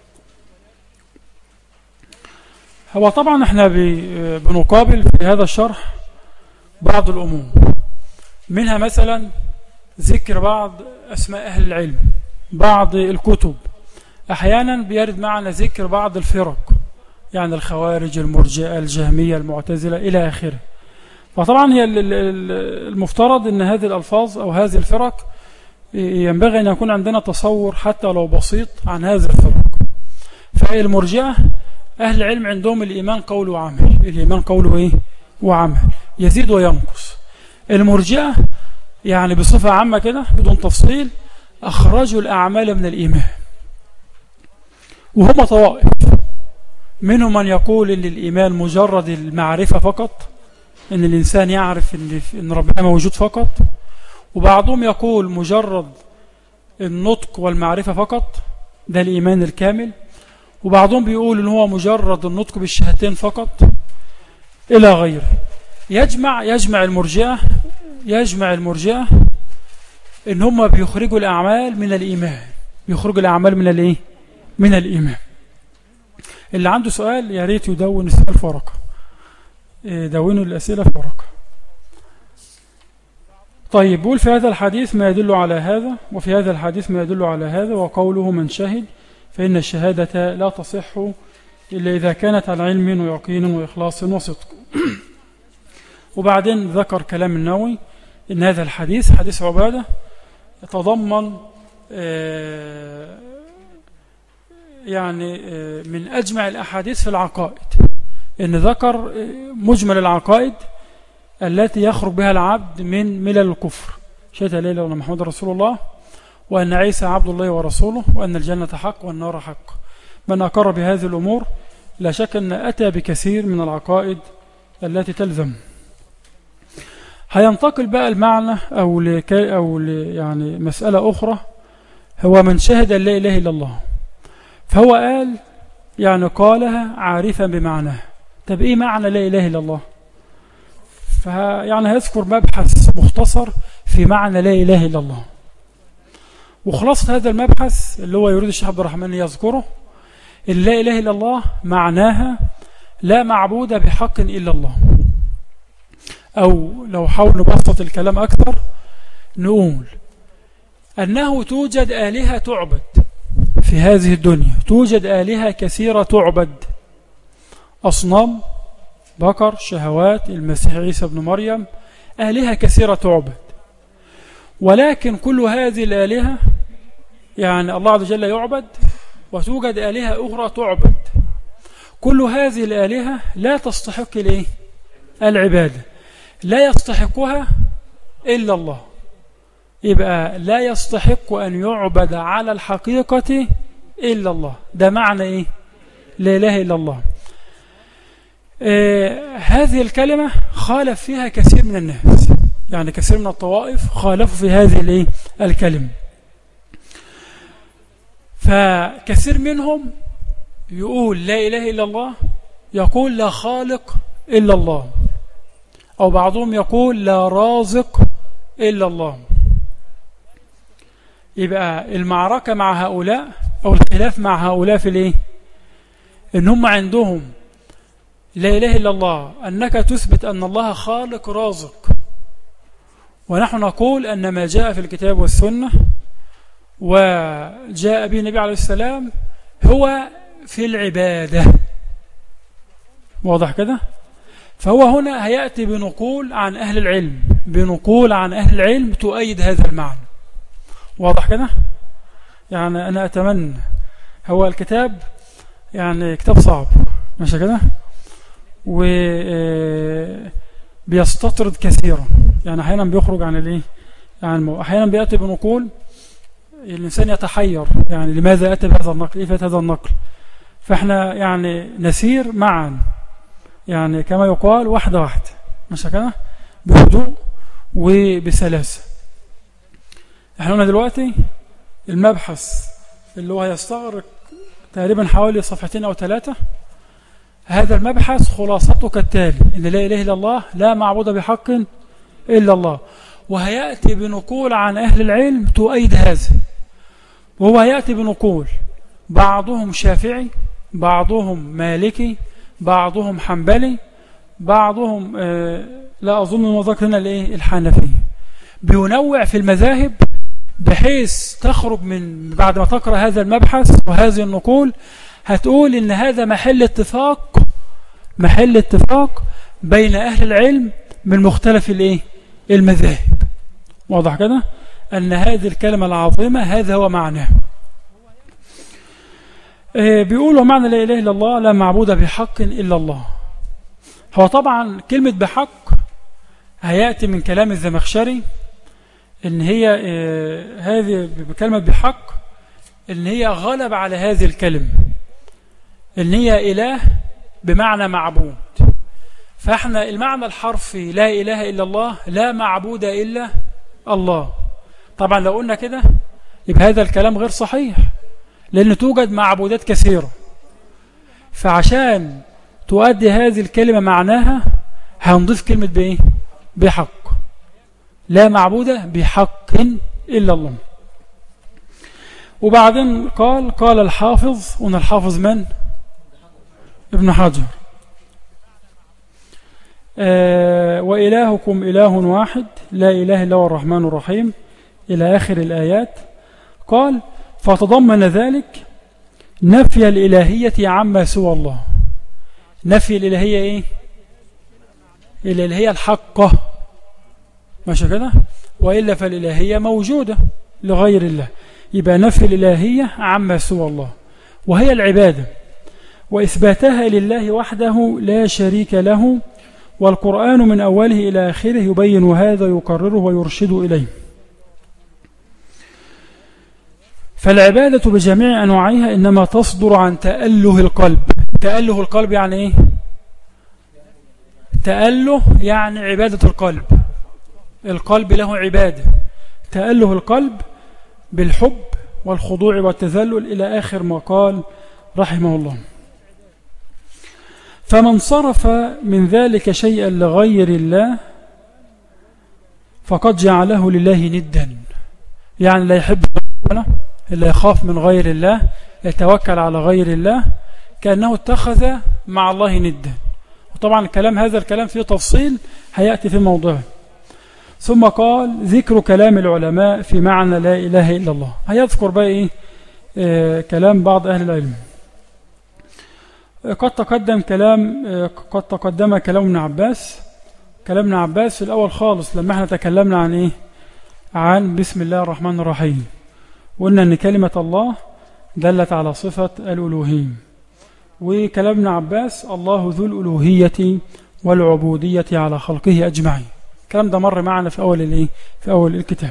هو طبعا احنا بنقابل في هذا الشرح بعض الأمور، منها مثلا ذكر بعض أسماء أهل العلم، بعض الكتب، أحيانا بيرد معنا ذكر بعض الفرق، يعني الخوارج، المرجئة، الجهمية، المعتزلة إلى آخره. فطبعا هي المفترض أن هذه الألفاظ أو هذه الفرق ينبغي أن يكون عندنا تصور حتى لو بسيط عن هذه الفرق. فالمرجئة أهل العلم عندهم الإيمان قول وعمل، الإيمان قول وإيه؟ وعمل، يزيد وينقص. المرجئة يعني بصفة عامة كده بدون تفصيل أخرجوا الأعمال من الإيمان، وهم طوائف، منهم من يقول إن الإيمان مجرد المعرفة فقط، إن الإنسان يعرف إن ربنا موجود فقط، وبعضهم يقول مجرد النطق والمعرفة فقط، ده الإيمان الكامل، وبعضهم بيقول إن هو مجرد النطق بالشهادتين فقط إلى غيره. يجمع يجمع المرجئة يجمع المرجئة إن هم بيخرجوا الأعمال من الإيمان، بيخرجوا الأعمال من الإيه؟ من الإيمان. اللي عنده سؤال يا ريت يدون السؤال في ورقة، دونوا الأسئلة في ورقة. طيب، بقول في هذا الحديث ما يدل على هذا، وفي هذا الحديث ما يدل على هذا، وقوله من شهد، فإن الشهادة لا تصح إلا إذا كانت عن علم ويقين وإخلاص وصدق. وبعدين ذكر كلام النووي إن هذا الحديث حديث عبادة يتضمن يعني من أجمع الأحاديث في العقائد، إن ذكر مجمل العقائد التي يخرج بها العبد من ملل الكفر، شهادة لا إله إلا الله محمد رسول الله، وأن عيسى عبد الله ورسوله، وأن الجنة حق والنار حق. من أقر بهذه الأمور لا شك أن أتى بكثير من العقائد التي تلزم. هينتقل بقى المعنى أو لكي أو يعني مسألة أخرى، هو من شهد لا إله إلا الله. فهو قال يعني قالها عارفا بمعناها. طب إيه معنى لا إله إلا الله؟ فيعني هيذكر مبحث مختصر في معنى لا إله إلا الله، وخلاصة هذا المبحث اللي هو يريد الشيخ عبد الرحمن يذكره، إن لا إله إلا الله معناها لا معبود بحق إلا الله. أو لو حاول نبسط الكلام أكثر نقول أنه توجد آلهة تعبد في هذه الدنيا، توجد آلهة كثيرة تعبد، أصنام، بقر، شهوات، المسيح عيسى بن مريم، آلهة كثيرة تعبد. ولكن كل هذه الآلهة يعني الله عز وجل يعبد، وتوجد آلهة أخرى تعبد. كل هذه الآلهة لا تستحق الإيه؟ العبادة، لا يستحقها إلا الله. يبقى لا يستحق أن يعبد على الحقيقة إلا الله. ده معنى إيه؟ لا إله إلا الله. آه هذه الكلمة خالف فيها كثير من الناس، يعني كثير من الطوائف خالفوا في هذه الإيه؟ الكلمة. فكثير منهم يقول لا إله إلا الله، يقول لا خالق إلا الله، أو بعضهم يقول لا رازق إلا الله. يبقى المعركة مع هؤلاء أو الخلاف مع هؤلاء في الإيه؟ إن هم عندهم لا إله إلا الله أنك تثبت أن الله خالق رازق، ونحن نقول أن ما جاء في الكتاب والسنة وجاء به النبي عليه السلام هو في العبادة. واضح كده؟ فهو هنا هيأتي بنقول عن أهل العلم، بنقول عن أهل العلم تؤيد هذا المعنى. واضح كده؟ يعني أنا أتمنى، هو الكتاب يعني كتاب صعب ماشي كده، وبيستطرد كثيرا، يعني أحيانا بيخرج عن الإيه، يعني أحيانا بيأتي بنقول الإنسان يتحير، يعني لماذا أتى بهذا النقل، إيه هذا النقل. فإحنا يعني نسير معا، يعني كما يقال واحدة واحدة ماشي كده، بهدوء وبسلاسة. احنا هنا دلوقتي المبحث اللي هو هيستغرق تقريبا حوالي صفحتين أو ثلاثة. هذا المبحث خلاصته كالتالي: إن لا إله إلا الله، لا معبود بحق إلا الله. وهيأتي بنقول عن أهل العلم تؤيد هذا، وهو هيأتي بنقول بعضهم شافعي، بعضهم مالكي، بعضهم حنبلي، بعضهم آه لا أظن وذكر هنا الحنفي. بينوع في المذاهب بحيث تخرج من بعد ما تقرأ هذا المبحث وهذه النقول هتقول إن هذا محل اتفاق، محل اتفاق بين أهل العلم من مختلف الإيه؟ المذاهب. واضح كده؟ أن هذه الكلمة العظيمة هذا هو معناه. بيقولوا معنى لا إله إلا الله، لا معبود بحق إلا الله. هو طبعا كلمة بحق هيأتي من كلام الزمخشري، إن هي هذه بكلمة بحق إن هي غلب على هذه الكلمة، إن هي إله بمعنى معبود. فإحنا المعنى الحرفي لا إله إلا الله، لا معبود إلا الله. طبعا لو قلنا كده يبقى هذا الكلام غير صحيح، لأن توجد معبودات كثيرة. فعشان تؤدي هذه الكلمة معناها هنضيف كلمة بإيه؟ بحق، لا معبود بحق إلا الله. وبعدين قال قال الحافظ، وأن الحافظ من؟ ابن حجر. آه وإلهكم إله واحد لا إله إلا هو الرحمن الرحيم إلى آخر الآيات. قال فتضمن ذلك نفي الإلهية عما سوى الله. نفي الإلهية إيه؟ الإلهية الحقة ماشي كده، وإلا فالإلهية موجودة لغير الله. يبقى نفي الإلهية عما سوى الله وهي العبادة، وإثباتها لله وحده لا شريك له. والقرآن من أوله إلى آخره يبين هذا، يقرره ويرشد إليه. فالعبادة بجميع أنواعها إنما تصدر عن تأله القلب. تأله القلب يعني إيه؟ تأله يعني عبادة القلب، القلب له عبادة. تأله القلب بالحب والخضوع والتذلل إلى آخر ما قال رحمه الله. فمن صرف من ذلك شيئا لغير الله فقد جعله لله ندا، يعني لا يحب ربنا، لا يخاف من غير الله، يتوكل على غير الله، كأنه اتخذ مع الله ندا. وطبعا الكلام هذا الكلام فيه تفصيل هيأتي في موضوعه. ثم قال ذكر كلام العلماء في معنى لا إله إلا الله. هيذكر بقى إيه؟ آه كلام بعض أهل العلم. قد تقدم كلام قد تقدم كلام ابن عباس. كلام ابن عباس في الأول خالص لما احنا تكلمنا عن إيه؟ عن بسم الله الرحمن الرحيم، وقلنا أن كلمة الله دلت على صفة الألوهية. وكلام ابن عباس الله ذو الألوهية والعبودية على خلقه أجمعين. الكلام ده مر معنا في أول الإيه؟ في أول الكتاب.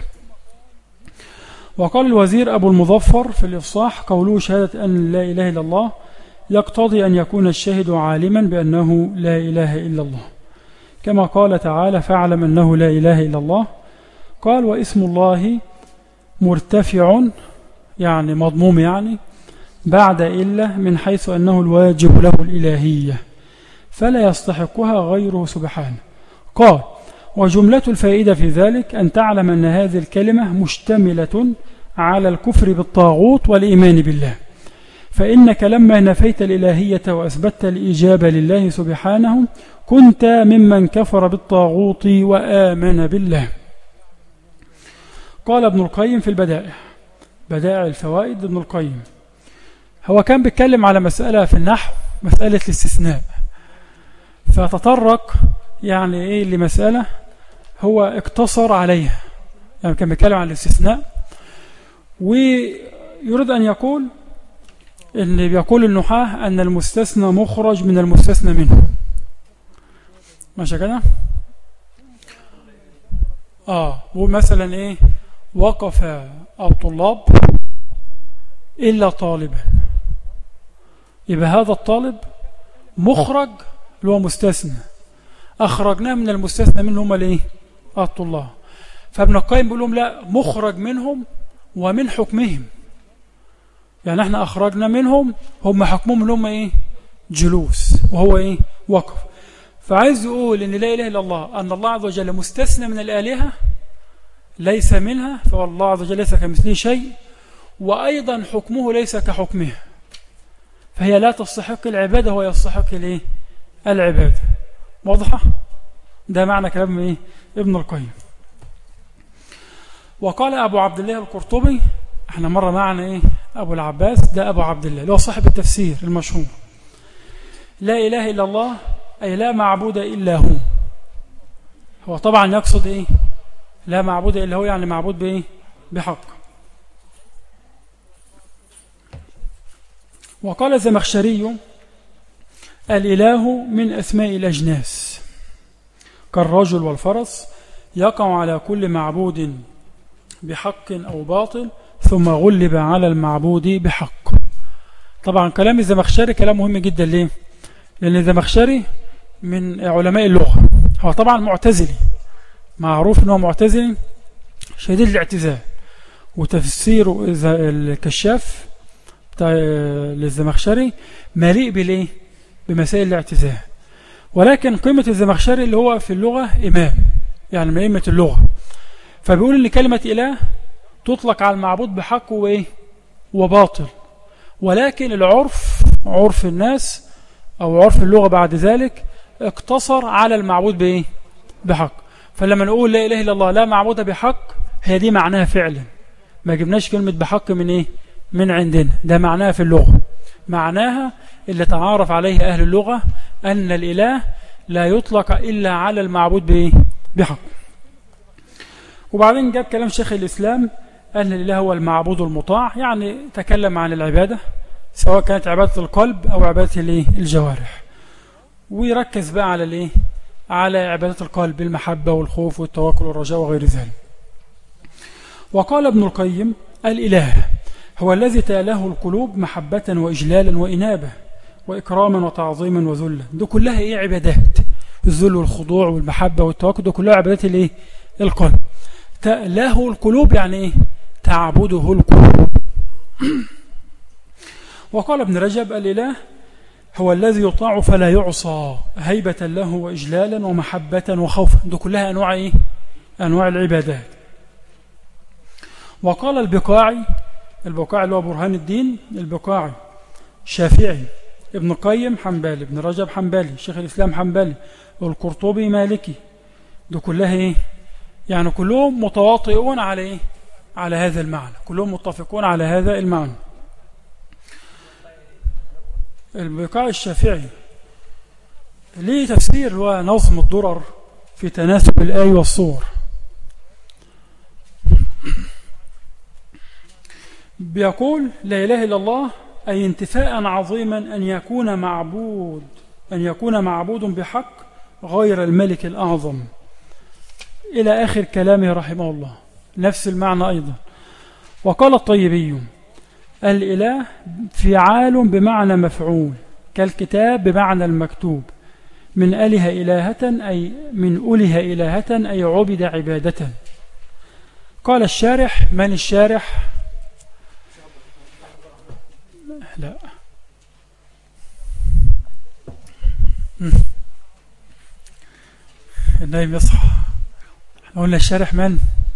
وقال الوزير أبو المظفر في الإفصاح قوله شهادة أن لا إله إلا الله يقتضي أن يكون الشاهد عالما بأنه لا إله إلا الله، كما قال تعالى فاعلم أنه لا إله إلا الله. قال واسم الله مرتفع يعني مضموم، يعني بعد إلا من حيث أنه الواجب له الإلهية فلا يستحقها غيره سبحانه. قال وجملة الفائدة في ذلك أن تعلم أن هذه الكلمة مشتملة على الكفر بالطاغوت والإيمان بالله، فإنك لما نفيت الإلهية وأثبتت الإجابة لله سبحانه كنت ممن كفر بالطاغوت وآمن بالله. قال ابن القيم في البدائع بدائع الفوائد ابن القيم. هو كان بيتكلم على مسألة في النحو، مسألة الاستثناء، فتطرق يعني إيه لمسألة هو اقتصر عليها. يعني كان بيتكلم عن الاستثناء، ويريد أن يقول إن بيقول النحاة أن المستثنى مخرج من المستثنى منه. ماشي كده؟ آه ومثلا إيه؟ وقف الطلاب إلا طالبا، يبقى هذا الطالب مخرج اللي هو مستثنى، أخرجناه من المستثنى منهم هم الإيه؟ الطلاب. فابن القيم بيقول لهم لا، مخرج منهم ومن حكمهم. يعني احنا أخرجنا منهم، هم حكمهم اللي هم إيه؟ جلوس، وهو إيه؟ وقف. فعايز يقول إن لا إله إلا الله، أن الله عز وجل مستثنى من الآلهة ليس منها، فالله عز وجل ليس كمثله شيء، وأيضا حكمه ليس كحكمها، فهي لا تستحق العبادة وهي يستحق الإيه؟ العبادة. واضحة؟ ده معنى كلام إيه؟ ابن القيم. وقال أبو عبد الله القرطبي، احنا مرة معنا إيه؟ أبو العباس، ده أبو عبد الله اللي هو صاحب التفسير المشهور، لا إله إلا الله أي لا معبود إلا هو. هو طبعا يقصد إيه؟ لا معبود إلا هو، يعني معبود بإيه؟ بحق. وقال الزمخشري الإله من أسماء الأجناس كالرجل والفرس، يقع على كل معبود بحق أو باطل ثم غلب على المعبود بحق. طبعا كلام الزمخشري كلام مهم جدا. ليه؟ لأن الزمخشري من علماء اللغة، هو طبعا معتزلي، معروف أنه معتزلي شديد الاعتزال، وتفسيره الكشاف للزمخشري مليء بالإيه؟ بمسائل الاعتزال. ولكن قيمة الزمخشري اللي هو في اللغة إمام، يعني من أئمة اللغة، فبيقول إن كلمة إله تطلق على المعبود بحق وإيه؟ وباطل، ولكن العرف، عرف الناس أو عرف اللغة بعد ذلك اقتصر على المعبود بإيه؟ بحق. فلما نقول لا إله إلا الله لا معبود بحق، هي دي معناها فعلا، ما جبناش كلمة بحق من إيه؟ من عندنا، ده معناها في اللغة، معناها اللي تعارف عليه أهل اللغة أن الإله لا يطلق إلا على المعبود بإيه؟ بحق. وبعدين جاب كلام شيخ الإسلام أن الإله هو المعبود المطاع، يعني تكلم عن العبادة سواء كانت عبادة القلب أو عبادة الجوارح، ويركز بقى على الإيه؟ على عبادة القلب، المحبة والخوف والتوكل والرجاء وغير ذلك. وقال ابن القيم الإله هو الذي تاله القلوب محبة وإجلالا وإنابة وإكراما وتعظيما وذلا. ده كلها إيه؟ عبادات، الذل والخضوع والمحبة والتوكل، ده كلها عبادات الإيه؟ القلب. تاله القلوب يعني إيه؟ تعبده القلوب. وقال ابن رجب الإله هو الذي يطاع فلا يعصى هيبة له وإجلالا ومحبة وخوفا. ده كلها أنواع إيه؟ أنواع العبادات. وقال البقاعي، البقاعي اللي هو برهان الدين البقاعي، شافعي، ابن القيم حنبلي، ابن رجب حنبلي، شيخ الإسلام حنبلي، والقرطبي مالكي، ده كلها إيه؟ يعني كلهم متواطئون على إيه؟ على هذا المعنى، كلهم متفقون على هذا المعنى. البقاعي الشافعي ليه تفسير هو نظم الدرر في تناسب الآي والصور، بيقول لا إله إلا الله أي انتفاء عظيما أن يكون معبود أن يكون معبود بحق غير الملك الأعظم، إلى آخر كلامه رحمه الله، نفس المعنى أيضا. وقال الطيبي الإله فعال بمعنى مفعول، كالكتاب بمعنى المكتوب، من أله إلهة أي من أله إلهة أي عبد عبادة. قال الشارح، من الشارح؟ لا النايم يصحى. قلنا الشارح من؟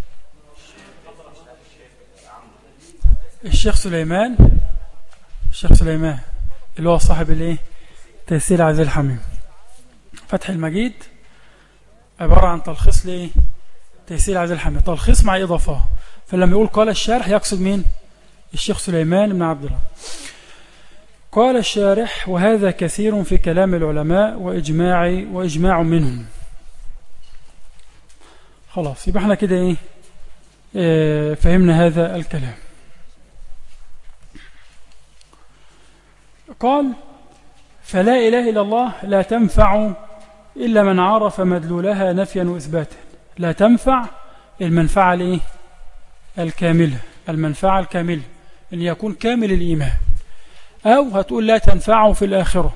الشيخ سليمان، الشيخ سليمان اللي هو صاحب الايه؟ تيسير عزيز الحميم. فتح المجيد عبارة عن تلخيص لايه؟ تيسير عزيز الحميم، تلخيص مع إضافة. فلما يقول قال الشارح يقصد مين؟ الشيخ سليمان بن عبد الله. قال الشارح: وهذا كثير في كلام العلماء وإجماع وإجماع منهم. خلاص، يبقى احنا كده ايه اه فهمنا هذا الكلام. قال: فلا إله إلا الله لا تنفع إلا من عرف مدلولها نفيا وإثباتا. لا تنفع المنفعة الايه الكاملة، المنفعة الكاملة أن يكون كامل الإيمان، أو هتقول لا تنفعه في الآخرة.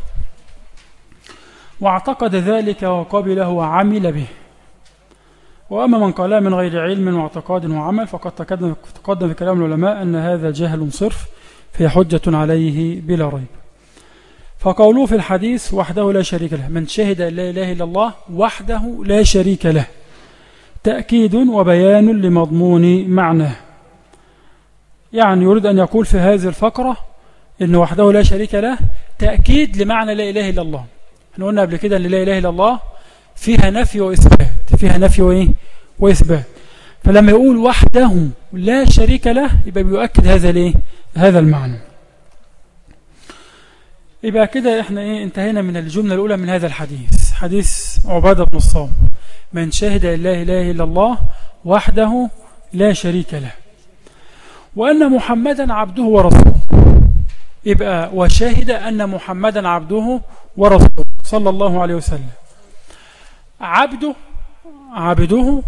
واعتقد ذلك وقبله وعمل به. وأما من قال من غير علم واعتقاد وعمل فقد تقدم في كلام العلماء أن هذا جهل صرف، فهي حجة عليه بلا ريب. فقوله في الحديث: وحده لا شريك له، من شهد أن لا إله إلا الله وحده لا شريك له، تأكيد وبيان لمضمون معناه. يعني يريد أن يقول في هذه الفقرة إن وحده لا شريك له تأكيد لمعنى لا إله إلا الله. احنا قلنا قبل كده أن لا إله إلا الله فيها نفي وإثبات، فيها نفي وإيه وإثبات. فلما يقول وحده لا شريك له يبقى بيؤكد هذا ليه هذا المعنى. يبقى كده احنا ايه انتهينا من الجملة الأولى من هذا الحديث، حديث عبادة بن الصامت: من شهد أن لا إله إلا الله وحده لا شريك له وأن محمدا عبده ورسوله. يبقى وشهد أن محمدا عبده ورسوله صلى الله عليه وسلم. عبده عبده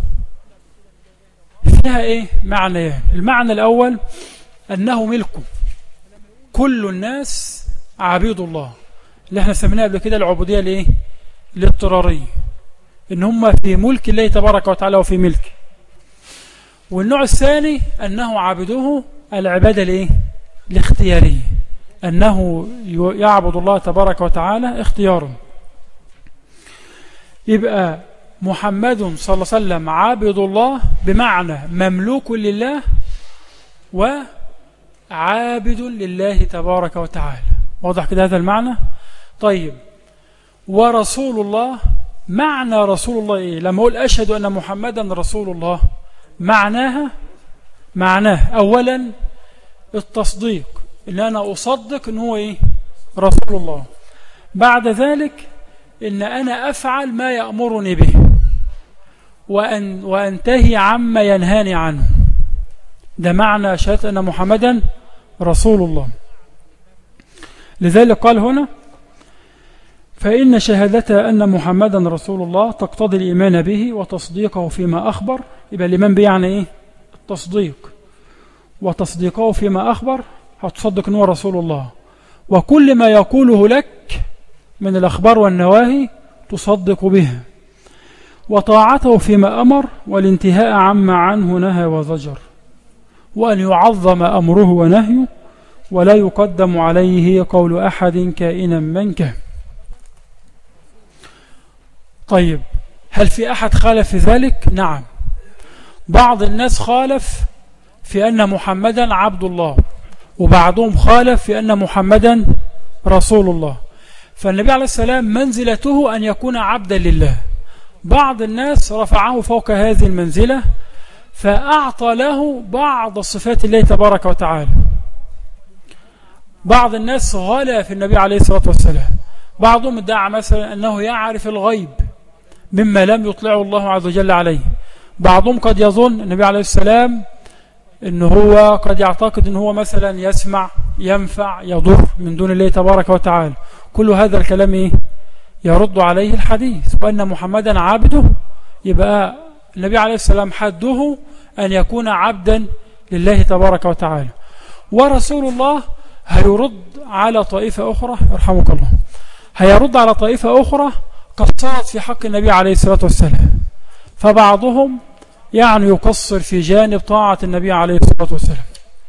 فيها ايه معنى. المعنى الأول أنه ملكه، كل الناس عبيد الله، اللي احنا سميناها قبل كده العبودية الايه الاضطرارية، ان هم في ملك الله تبارك وتعالى وفي ملكه. والنوع الثاني أنه عبده العبادة الايه الاختيارية، أنه يعبد الله تبارك وتعالى اختيارا. يبقى محمد صلى الله عليه وسلم عبد الله بمعنى مملوك لله وعابد لله تبارك وتعالى. واضح كده هذا المعنى؟ طيب، ورسول الله، معنى رسول الله إيه؟ لما أقول أشهد أن محمدا رسول الله، معناها معناه أولا التصديق، إن أنا أصدق أن هو إيه رسول الله. بعد ذلك إن أنا أفعل ما يأمرني به وأن وأنتهي عما ينهاني عنه. ده معنى شهادة أن محمدا رسول الله. لذلك قال هنا: فإن شهادة أن محمدا رسول الله تقتضي الإيمان به وتصديقه فيما أخبر. يبقى الإيمان به يعني إيه التصديق، وتصديقه فيما أخبر هتصدق أنه رسول الله، وكل ما يقوله لك من الأخبار والنواهي تصدق بها، وطاعته فيما أمر والانتهاء عما عنه نهى وزجر، وأن يعظم أمره ونهيه ولا يقدم عليه قول أحد كائنا من كان. طيب، هل في أحد خالف في ذلك؟ نعم، بعض الناس خالف في أن محمدا عبد الله، وبعضهم خالف في أن محمدا رسول الله. فالنبي عليه السلام منزلته أن يكون عبدا لله. بعض الناس رفعه فوق هذه المنزلة فأعطى له بعض صفات الله تبارك وتعالى. بعض الناس غلا في النبي عليه الصلاة والسلام. بعضهم ادعى مثلا أنه يعرف الغيب مما لم يطلعه الله عز وجل عليه. بعضهم قد يظن النبي عليه السلام أنه هو قد يعتقد أنه هو مثلا يسمع ينفع يضر من دون الله تبارك وتعالى. كل هذا الكلام إيه؟ يرد عليه الحديث، وأن محمدا عبده. يبقى النبي عليه السلام حده أن يكون عبدا لله تبارك وتعالى. ورسول الله هيرد على طائفة أخرى، يرحمك الله، هيرد على طائفة أخرى قصرت في حق النبي عليه الصلاة والسلام. فبعضهم يعني يقصر في جانب طاعة النبي عليه الصلاة والسلام.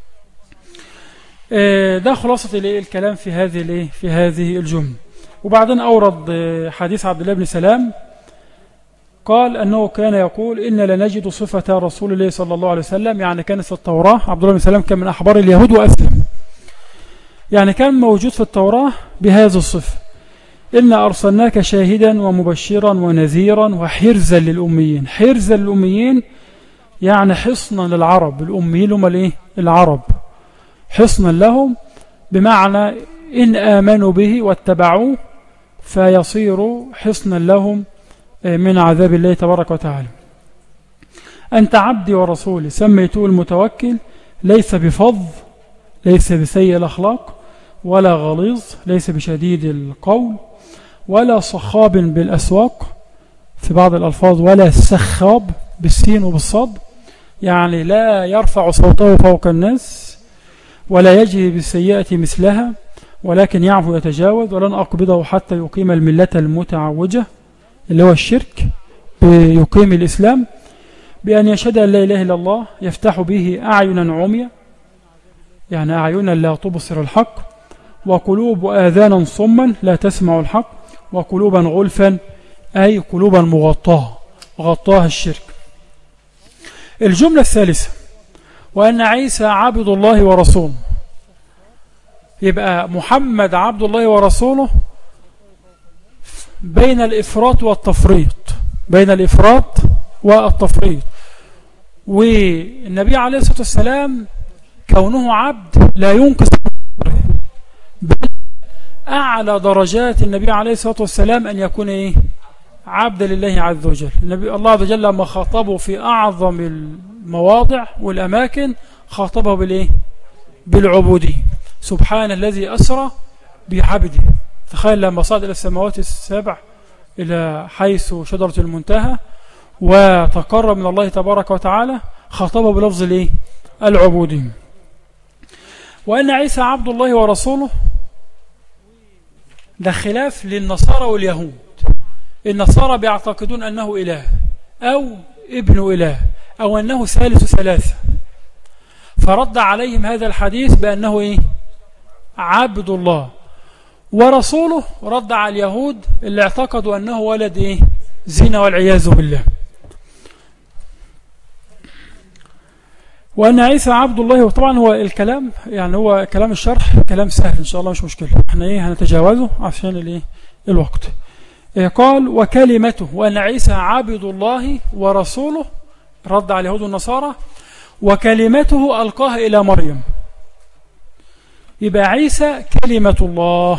ده خلاصة الكلام في هذه في هذه الجملة. وبعدين أورد حديث عبد الله بن سلام قال أنه كان يقول: إن لنجد صفة رسول الله صلى الله عليه وسلم، يعني كانت في التوراة. عبد الله بن سلام كان من أحبار اليهود وأسلم، يعني كان موجود في التوراة بهذه الصفة: إن أرسلناك شاهدا ومبشرا ونذيرا وحرزا للأميين. حرزا للأميين يعني حصنا للعرب. الأميين هم الإيه؟ العرب. حصنا لهم، بمعنى إن آمنوا به واتبعوه فيصير حصنا لهم من عذاب الله تبارك وتعالى. أنت عبدي ورسولي سميته المتوكل، ليس بفظ، ليس بسيء الأخلاق، ولا غليظ، ليس بشديد القول، ولا صخاب بالأسواق في بعض الألفاظ، ولا سخاب بالسين وبالصاد، يعني لا يرفع صوته فوق الناس، ولا يجري بالسيئة مثلها، ولكن يعفو يتجاوز. ولن أقبضه حتى يقيم الملة المتعوجة اللي هو الشرك، بيقيم الإسلام بأن يشهد أن لا إله إلا الله، يفتح به أعينا عميا، يعني أعينا لا تبصر الحق، وقلوب آذانا صما لا تسمع الحق، وقلوبا غلفا أي قلوبا مغطاة غطاها الشرك. الجملة الثالثة وأن عيسى عبد الله ورسوله، يبقى محمد عبد الله ورسوله بين الإفراط والتفريط، بين الإفراط والتفريط. والنبي عليه الصلاة والسلام كونه عبد لا ينقص، بل أعلى درجات النبي عليه الصلاة والسلام أن يكون إيه؟ عبد لله عز وجل. النبي الله عز وجل لما خاطبه في أعظم المواضع والأماكن خاطبه بالإيه؟ بالعبودية. سبحان الذي أسرى بعبده. تخيل لما صعد إلى السماوات السبع إلى حيث شجرة المنتهى وتقرب من الله تبارك وتعالى، خاطبه بلفظ الإيه؟ العبودية. وأن عيسى عبد الله ورسوله ده خلاف للنصارى واليهود. النصارى بيعتقدون أنه إله أو ابن إله أو أنه ثالث ثلاثة، فرد عليهم هذا الحديث بأنه إيه؟ عبد الله. ورسوله رد على اليهود اللي اعتقدوا أنه ولد إيه؟ زنا والعياذ بالله. وأن عيسى عبد الله، وطبعا هو الكلام يعني هو كلام الشرح كلام سهل إن شاء الله مش مشكلة، احنا إيه هنتجاوزه عشان الإيه؟ الوقت. إيه قال وكلمته، وأن عيسى عبد الله ورسوله، رد على اليهود والنصارى، وكلمته ألقاها إلى مريم. يبقى عيسى كلمة الله.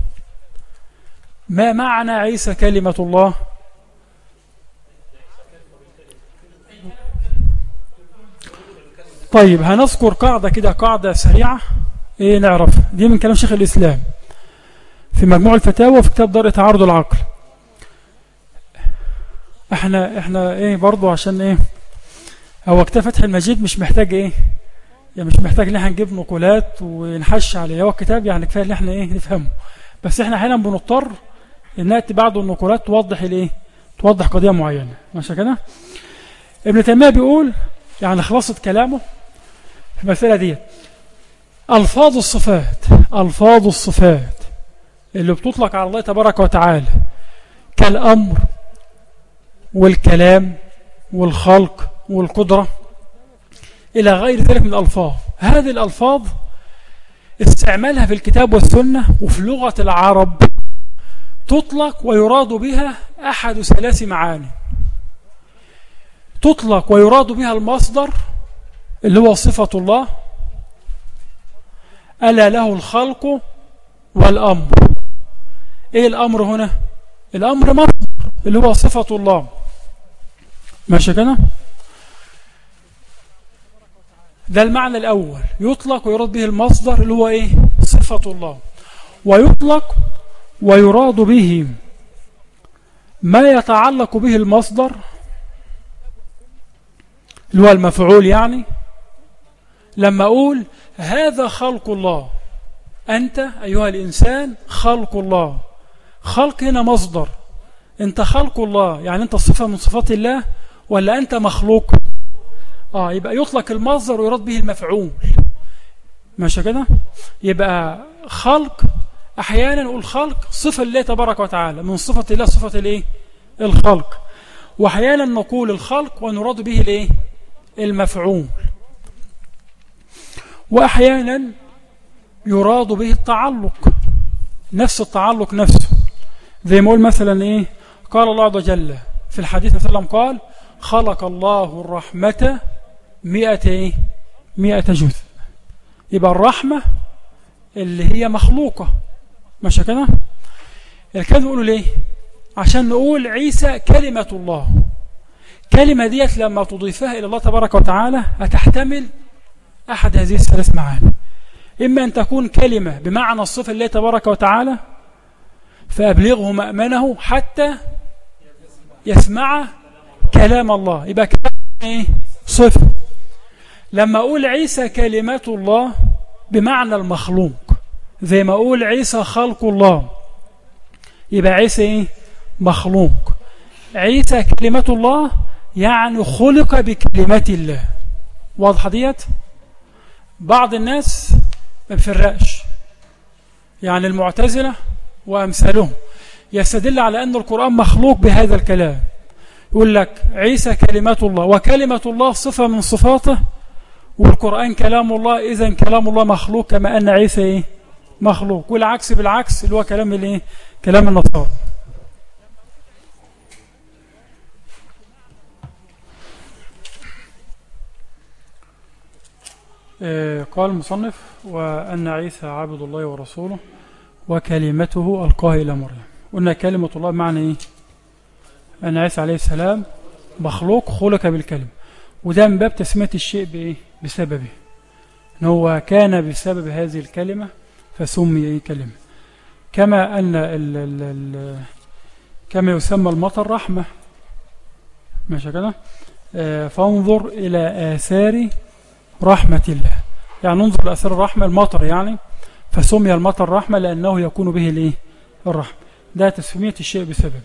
ما معنى عيسى كلمة الله؟ طيب هنذكر قاعدة كده، قاعدة سريعة ايه نعرف دي من كلام شيخ الإسلام في مجموع الفتاوى في كتاب درء تعارض العقل. احنا احنا ايه برضو عشان ايه هو كتاب فتح المجيد مش محتاج ايه يعني مش محتاج ان احنا نجيب نقولات ونحش عليه، هو الكتاب يعني كفايه ان احنا ايه نفهمه، بس احنا احيانا بنضطر ان ناتي بعض النقولات توضح الايه توضح قضيه معينه. ماشي كده. ابن تيميه بيقول يعني خلاصه كلامه في المساله دي، الفاظ الصفات الفاظ الصفات اللي بتطلق على الله تبارك وتعالى كالامر والكلام والخلق والقدره إلى غير ذلك من الألفاظ، هذه الألفاظ استعمالها في الكتاب والسنة وفي لغة العرب تطلق ويراد بها أحد ثلاث معاني. تطلق ويراد بها المصدر اللي هو صفة الله، ألا له الخلق والأمر. إيه الأمر هنا؟ الأمر مصدر اللي هو صفة الله. ماشي كده؟ ده المعنى الأول، يطلق ويراد به المصدر اللي هو إيه؟ صفة الله. ويطلق ويراد به ما يتعلق به المصدر اللي هو المفعول. يعني لما أقول هذا خلق الله، أنت أيها الإنسان خلق الله، خلق هنا مصدر، أنت خلق الله يعني أنت صفة من صفات الله ولا أنت مخلوق؟ آه يبقى يطلق المصدر ويراد به المفعول. ماشي كده. يبقى خلق أحيانا نقول خلق صفة لله تبارك وتعالى، من صفة الله صفة الايه الخلق، وأحيانا نقول الخلق ونراد به الايه المفعول، وأحيانا يراد به التعلق، نفس التعلق نفسه، زي ما يقول مثلا ايه قال الله عز وجل في الحديث مثلا قال خلق الله الرحمة مئة ايه مئة جزء. يبقى الرحمة اللي هي مخلوقة، ماشي كده. الكلام نقوله ليه؟ عشان نقول عيسى كلمة الله. كلمة ديت لما تضيفها إلى الله تبارك وتعالى هتحتمل أحد هذه الثلاث معاني. إما أن تكون كلمة بمعنى الصفة الله تبارك وتعالى، فأبلغه مأمنه حتى يسمع كلام الله، يبقى كلام إيه؟ صفة. لما أقول عيسى كلمة الله بمعنى المخلوق، زي ما أقول عيسى خلق الله، يبقى عيسى إيه؟ مخلوق. عيسى كلمة الله يعني خلق بكلمة الله. واضحة ديت؟ بعض الناس ما بيفرقش، يعني المعتزلة وأمثالهم يستدل على أن القرآن مخلوق بهذا الكلام، يقول لك عيسى كلمة الله، وكلمة الله صفة من صفاته، والقرآن كلام الله، إذن كلام الله مخلوق كما أن عيسى إيه؟ مخلوق. والعكس بالعكس اللي هو كلام الإيه؟ كلام النصارى. قال المصنف: وأن عيسى عبد الله ورسوله وكلمته ألقاها إلى مريم. قلنا كلمة الله بمعنى إيه؟ أن عيسى عليه السلام مخلوق خلق بالكلمة، وده من باب تسمية الشيء بإيه؟ بسببه، إن هو كان بسبب هذه الكلمة فسمي إيه؟ كلمة. كما أن ال ال ال كما يسمى المطر رحمة، ماشي كده. آه فانظر إلى آثار رحمة الله، يعني ننظر لأثار الرحمة، المطر يعني، فسمي المطر رحمة لأنه يكون به الإيه؟ الرحمة. ده تسمية الشيء بسببه.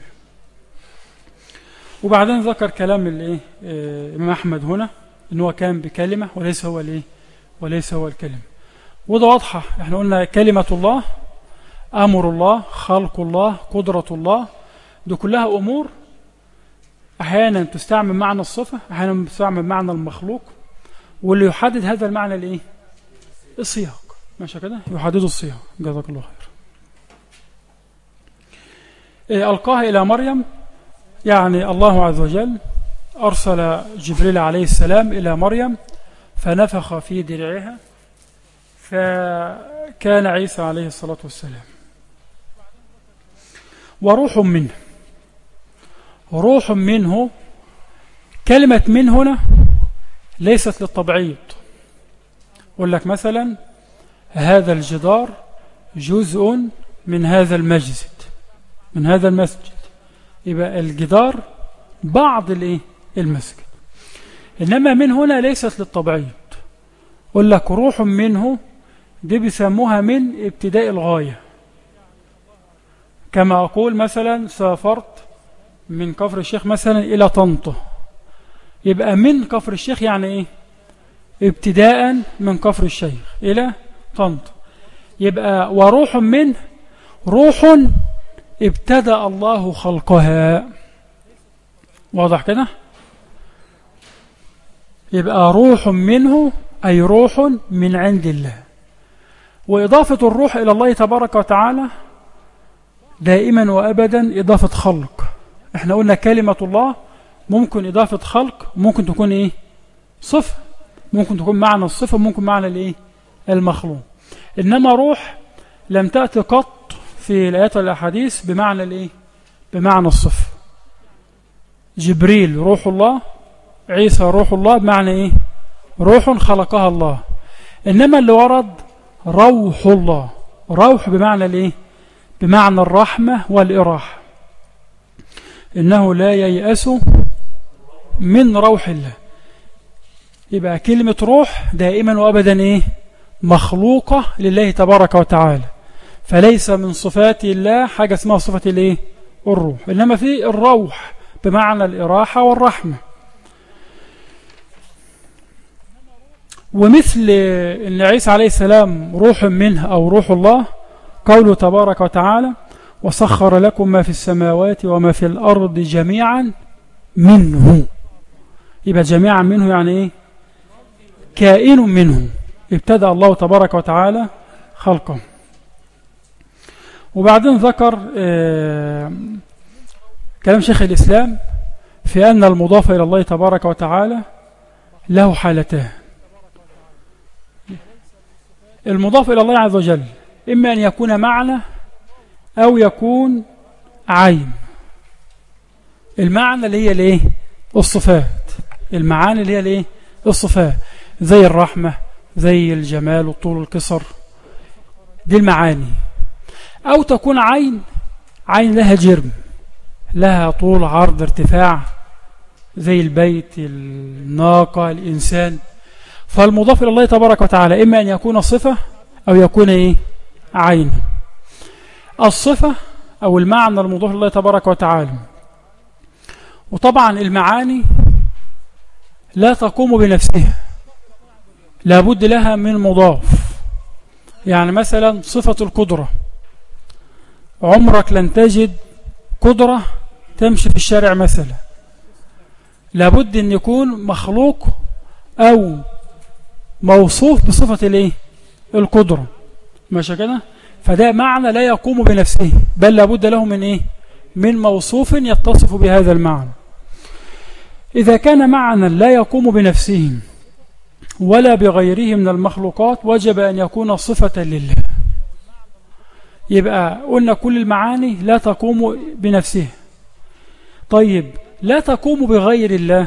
وبعدين ذكر كلام الإيه؟ إمام أحمد هنا إنه كان بكلمة وليس هو الإيه؟ وليس هو الكلمة. وده واضحة، احنا قلنا كلمة الله، أمر الله، خلق الله، قدرة الله، دي كلها أمور أحيانا تستعمل معنى الصفة، أحيانا تستعمل معنى المخلوق، واللي يحدد هذا المعنى الإيه؟ السياق، ماشي كده، يحدد السياق. جزاك الله خير. إيه ألقاها إلى مريم؟ يعني الله عز وجل أرسل جبريل عليه السلام إلى مريم فنفخ في درعها فكان عيسى عليه الصلاة والسلام. وروح منه، روح منه، كلمة من هنا ليست للتبعيض. أقول لك مثلا هذا الجدار جزء من هذا المسجد، من هذا المسجد، يبقى الجدار بعض الايه؟ المسجد. إنما من هنا ليست للتبعيض. أقول لك روح منه، دي بيسموها من ابتداء الغاية. كما أقول مثلا سافرت من كفر الشيخ مثلا إلى طنطا، يبقى من كفر الشيخ يعني إيه؟ ابتداء من كفر الشيخ إلى طنطا. يبقى وروح منه، روح ابتدأ الله خلقها. واضح كده؟ يبقى روح منه أي روح من عند الله. وإضافة الروح إلى الله تبارك وتعالى دائما وأبدا إضافة خلق. احنا قلنا كلمة الله ممكن إضافة خلق، ممكن تكون إيه؟ صفة، ممكن تكون معنى الصفة، ممكن معنى الإيه؟ المخلوق. إنما روح لم تأتي قط في الآيات والأحاديث بمعنى الإيه؟ بمعنى الصفة. جبريل روح الله، عيسى روح الله، بمعنى إيه؟ روح خلقها الله. إنما اللي ورد روح الله، روح بمعنى الإيه؟ بمعنى الرحمة والإراحة. إنه لا ييأس من روح الله. يبقى كلمة روح دائما وأبدا إيه؟ مخلوقة لله تبارك وتعالى، فليس من صفات الله حاجة اسمها صفة الإيه؟ الروح. إنما في الروح بمعنى الإراحة والرحمة. ومثل أن عيسى عليه السلام روح منه أو روح الله، قوله تبارك وتعالى وسخر لكم ما في السماوات وما في الأرض جميعا منه. يبقى جميعا منه يعني إيه؟ كائن منه، ابتدأ الله تبارك وتعالى خلقه. وبعدين ذكر آه كلام شيخ الإسلام في أن المضاف إلى الله تبارك وتعالى له حالتان. المضاف إلى الله عز وجل إما أن يكون معنى أو يكون عين. المعنى اللي هي الايه؟ الصفات. المعاني اللي هي الايه؟ الصفات، زي الرحمة، زي الجمال والطول والقصر، دي المعاني. أو تكون عين، عين لها جرم، لها طول عرض ارتفاع، زي البيت، الناقة، الإنسان. فالمضاف إلى الله تبارك وتعالى إما أن يكون صفة أو يكون إيه؟ عين. الصفة أو المعنى المضاف إلى الله تبارك وتعالى. وطبعا المعاني لا تقوم بنفسها، لابد لها من مضاف. يعني مثلا صفة القدرة، عمرك لن تجد قدرة تمشي في الشارع مثلا، لابد أن يكون مخلوق أو موصوف بصفة الايه؟ القدرة. ماشي كده؟ فده معنى لا يقوم بنفسه، بل لابد له من ايه؟ من موصوف يتصف بهذا المعنى. إذا كان معنى لا يقوم بنفسه ولا بغيره من المخلوقات وجب أن يكون صفة لله. يبقى قلنا كل المعاني لا تقوم بنفسها. طيب لا تقوم بغير الله،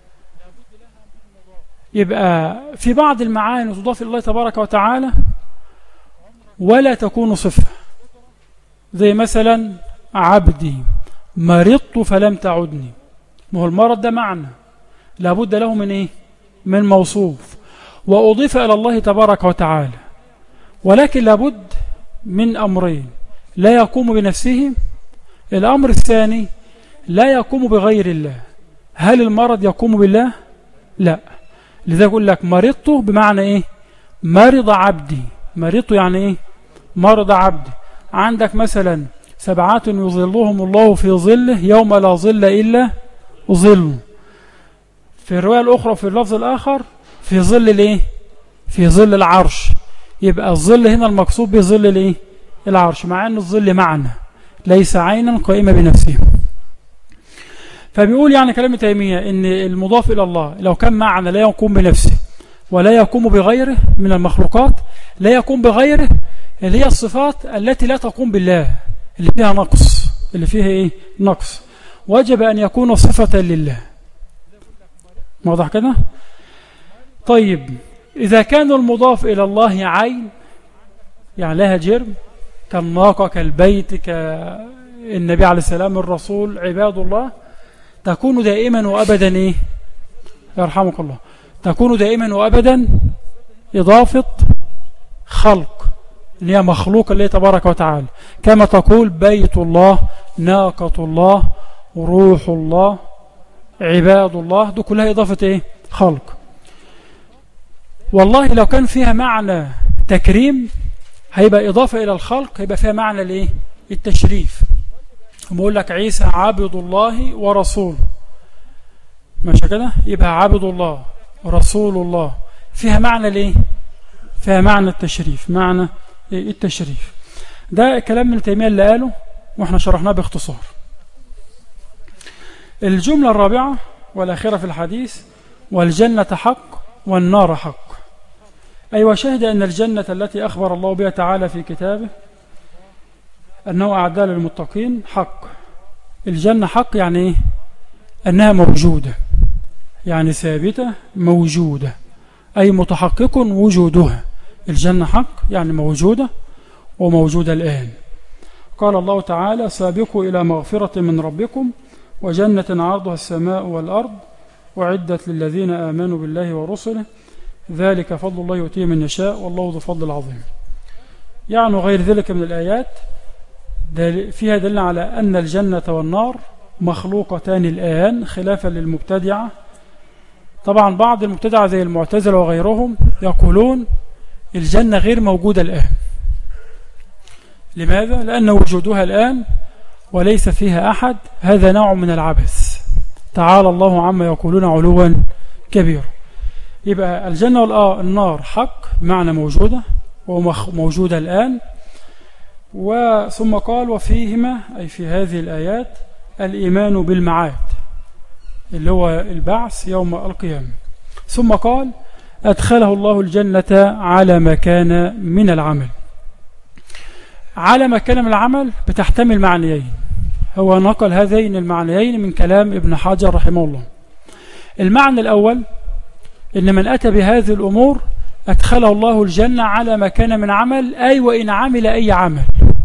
يبقى في بعض المعاني تضاف إلى الله تبارك وتعالى ولا تكون صفة، زي مثلا عبدي مرضت فلم تعدني. ما هو المرض ده معنى لابد له من ايه؟ من موصوف، وأضيف إلى الله تبارك وتعالى، ولكن لابد من أمرين: لا يقوم بنفسه. الأمر الثاني لا يقوم بغير الله. هل المرض يقوم بالله؟ لا. لذا يقول لك مرضت بمعنى ايه؟ مرض عبدي. مرضت يعني ايه؟ مرض عبدي. عندك مثلا سبعات يظلهم الله في ظله يوم لا ظل إلا ظل. في الرواية الأخرى في اللفظ الآخر في ظل الايه؟ في ظل العرش. يبقى الظل هنا المقصود بظل الايه؟ العرش، مع أن الظل معنى ليس عينا قائمة بنفسه. فبيقول يعني كلام تيمية إن المضاف إلى الله لو كان معنى لا يقوم بنفسه ولا يقوم بغيره من المخلوقات، لا يقوم بغيره اللي هي الصفات التي لا تقوم بالله، اللي فيها نقص، اللي فيها إيه؟ نقص، وجب أن يكون صفة لله. واضح كده؟ طيب إذا كان المضاف إلى الله عين، يعني لها جرم، كالناقة، كالبيت، كالنبي عليه السلام، الرسول، عباد الله، تكون دائما وأبدا إيه؟ يرحمك الله، تكون دائما وأبدا إضافة خلق، اللي هي مخلوق الله تبارك وتعالى، كما تقول بيت الله، ناقة الله، روح الله، عباد الله، دي كلها إضافة إيه؟ خلق. والله لو كان فيها معنى تكريم هيبقى إضافة إلى الخلق، هيبقى فيها معنى الإيه؟ التشريف. بقول لك عيسى عبد الله ورسوله، ماشي كده؟ يبقى عبد الله رسول الله، فيها معنى الايه؟ فيها معنى التشريف، معنى التشريف. ده كلام ابن تيمية اللي قاله واحنا شرحناه باختصار. الجملة الرابعة والأخيرة في الحديث: والجنة حق والنار حق. أي وشهد أن الجنة التي أخبر الله بها تعالى في كتابه أنه أعدها للمتقين حق. الجنة حق يعني إيه؟ أنها موجودة، يعني ثابتة موجودة، أي متحقق وجودها. الجنة حق يعني موجودة وموجودة الآن. قال الله تعالى: سابقوا إلى مغفرة من ربكم وجنة عرضها السماء والأرض وعدت للذين آمنوا بالله ورسله ذلك فضل الله يؤتيه من يشاء والله ذو فضل عظيم. يعني غير ذلك من الآيات فيها دليل على أن الجنة والنار مخلوقتان الآن، خلافا للمبتدعة. طبعا بعض المبتدعة زي المعتزلة وغيرهم يقولون الجنة غير موجودة الآن. لماذا؟ لأن وجودها الآن وليس فيها أحد، هذا نوع من العبث، تعالى الله عما يقولون علوا كبيرا. يبقى الجنة والنار حق معنى موجودة وموجودة الآن. وثم قال: وفيهما أي في هذه الآيات الإيمان بالمعاد اللي هو البعث يوم القيامة. ثم قال: أدخله الله الجنة على ما كان من العمل. على ما كان من العمل بتحتمل معنيين، هو نقل هذين المعنيين من كلام ابن حجر رحمه الله. المعنى الأول إن من أتى بهذه الأمور أدخله الله الجنة على ما كان من عمل، أي وإن عمل أي عمل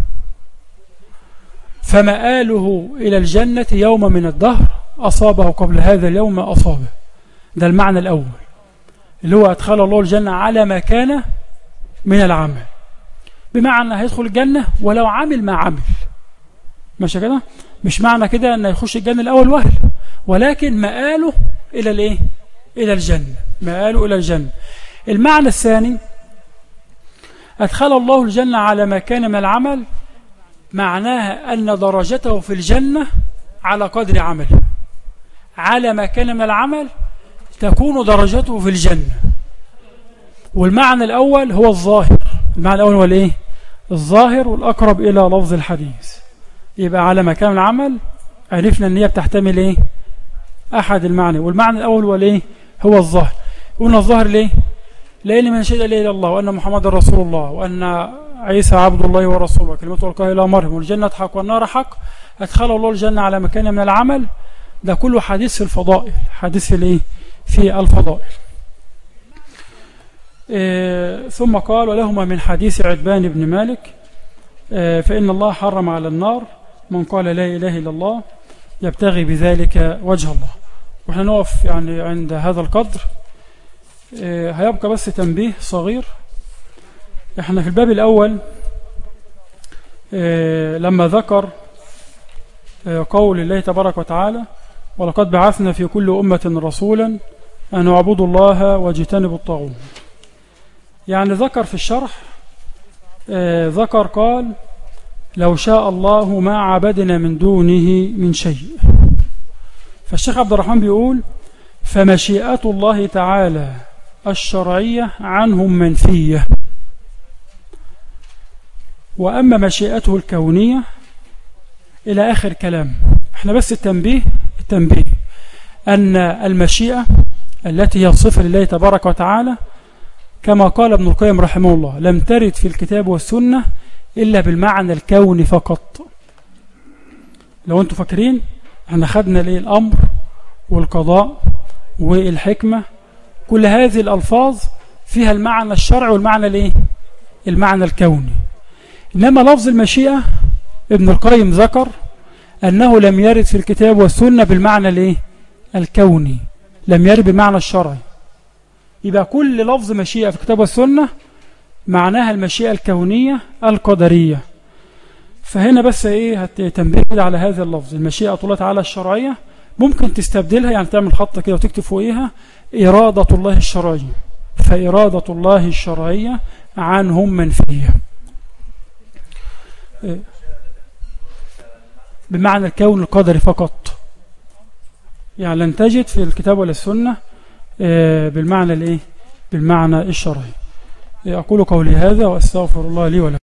فمآله إلى الجنة يوم من الدهر أصابه قبل هذا اليوم ما أصابه. ده المعنى الأول اللي هو أدخله الله الجنة على ما كان من العمل، بمعنى هيدخل الجنة ولو عمل ما عمل. ماشي كده؟ مش معنى كده أنه يخش الجنة الأول وهل، ولكن مآله إلى الإيه؟ إلى الجنة، مآله إلى الجنة. المعنى الثاني أدخل الله الجنة على ما كان من العمل، معناها أن درجته في الجنة على قدر عمله. على ما كان من العمل تكون درجته في الجنة. والمعنى الأول هو الظاهر، المعنى الأول هو الإيه؟ الظاهر والأقرب إلى لفظ الحديث. يبقى على ما كان من العمل عرفنا أن هي بتحتمل إيه؟ أحد المعنى، والمعنى الأول هو الإيه؟ هو الظاهر. قلنا الظاهر ليه؟ لأن من شهد لا إله إلا الله وأن محمد رسول الله وأن عيسى عبد الله ورسوله كلمته ألقاها إلى مريم والجنة حق والنار حق أدخله الله الجنة على مكان من العمل. ده كله حديث في الفضائل، حديث في الإيه؟ في الفضائل. إيه ثم قال ولهما من حديث عتبان بن مالك إيه فإن الله حرم على النار من قال لا إله إلا الله يبتغي بذلك وجه الله. وإحنا نقف يعني عند هذا القدر. إيه هيبقى بس تنبيه صغير. إحنا في الباب الأول إيه لما ذكر إيه قول الله تبارك وتعالى ولقد بعثنا في كل أمة رسولا أن اعبدوا الله واجتنبوا الطاغوت، يعني ذكر في الشرح آه ذكر قال لو شاء الله ما عبدنا من دونه من شيء. فالشيخ عبد الرحمن بيقول فمشيئة الله تعالى الشرعية عنهم منفية، وأما مشيئته الكونية إلى آخر كلام. احنا بس التنبيه التنبيه أن المشيئة التي هي صفة لله تبارك وتعالى كما قال ابن القيم رحمه الله لم ترد في الكتاب والسنة إلا بالمعنى الكوني فقط. لو أنتم فاكرين احنا خدنا ليه الأمر والقضاء والحكمة، كل هذه الألفاظ فيها المعنى الشرعي والمعنى الايه؟ المعنى الكوني. إنما لفظ المشيئة ابن القيم ذكر أنه لم يرد في الكتاب والسنة بالمعنى الايه؟ الكوني، لم يرد بالمعنى الشرعي. يبقى كل لفظ مشيئة في الكتاب والسنة معناها المشيئة الكونية القدرية. فهنا بس ايه هتنبه على هذا اللفظ المشيئة الله تعالى الشرعية، ممكن تستبدلها يعني تعمل خط كده وتكتب فوقيها إرادة الله الشرعية، فإرادة الله الشرعية عنهم منفية بمعنى الكون القدري فقط، يعني لن تجد في الكتاب ولا السنة بالمعنى الايه؟ بالمعنى الشرعي. أقول قولي هذا وأستغفر الله لي ولكم.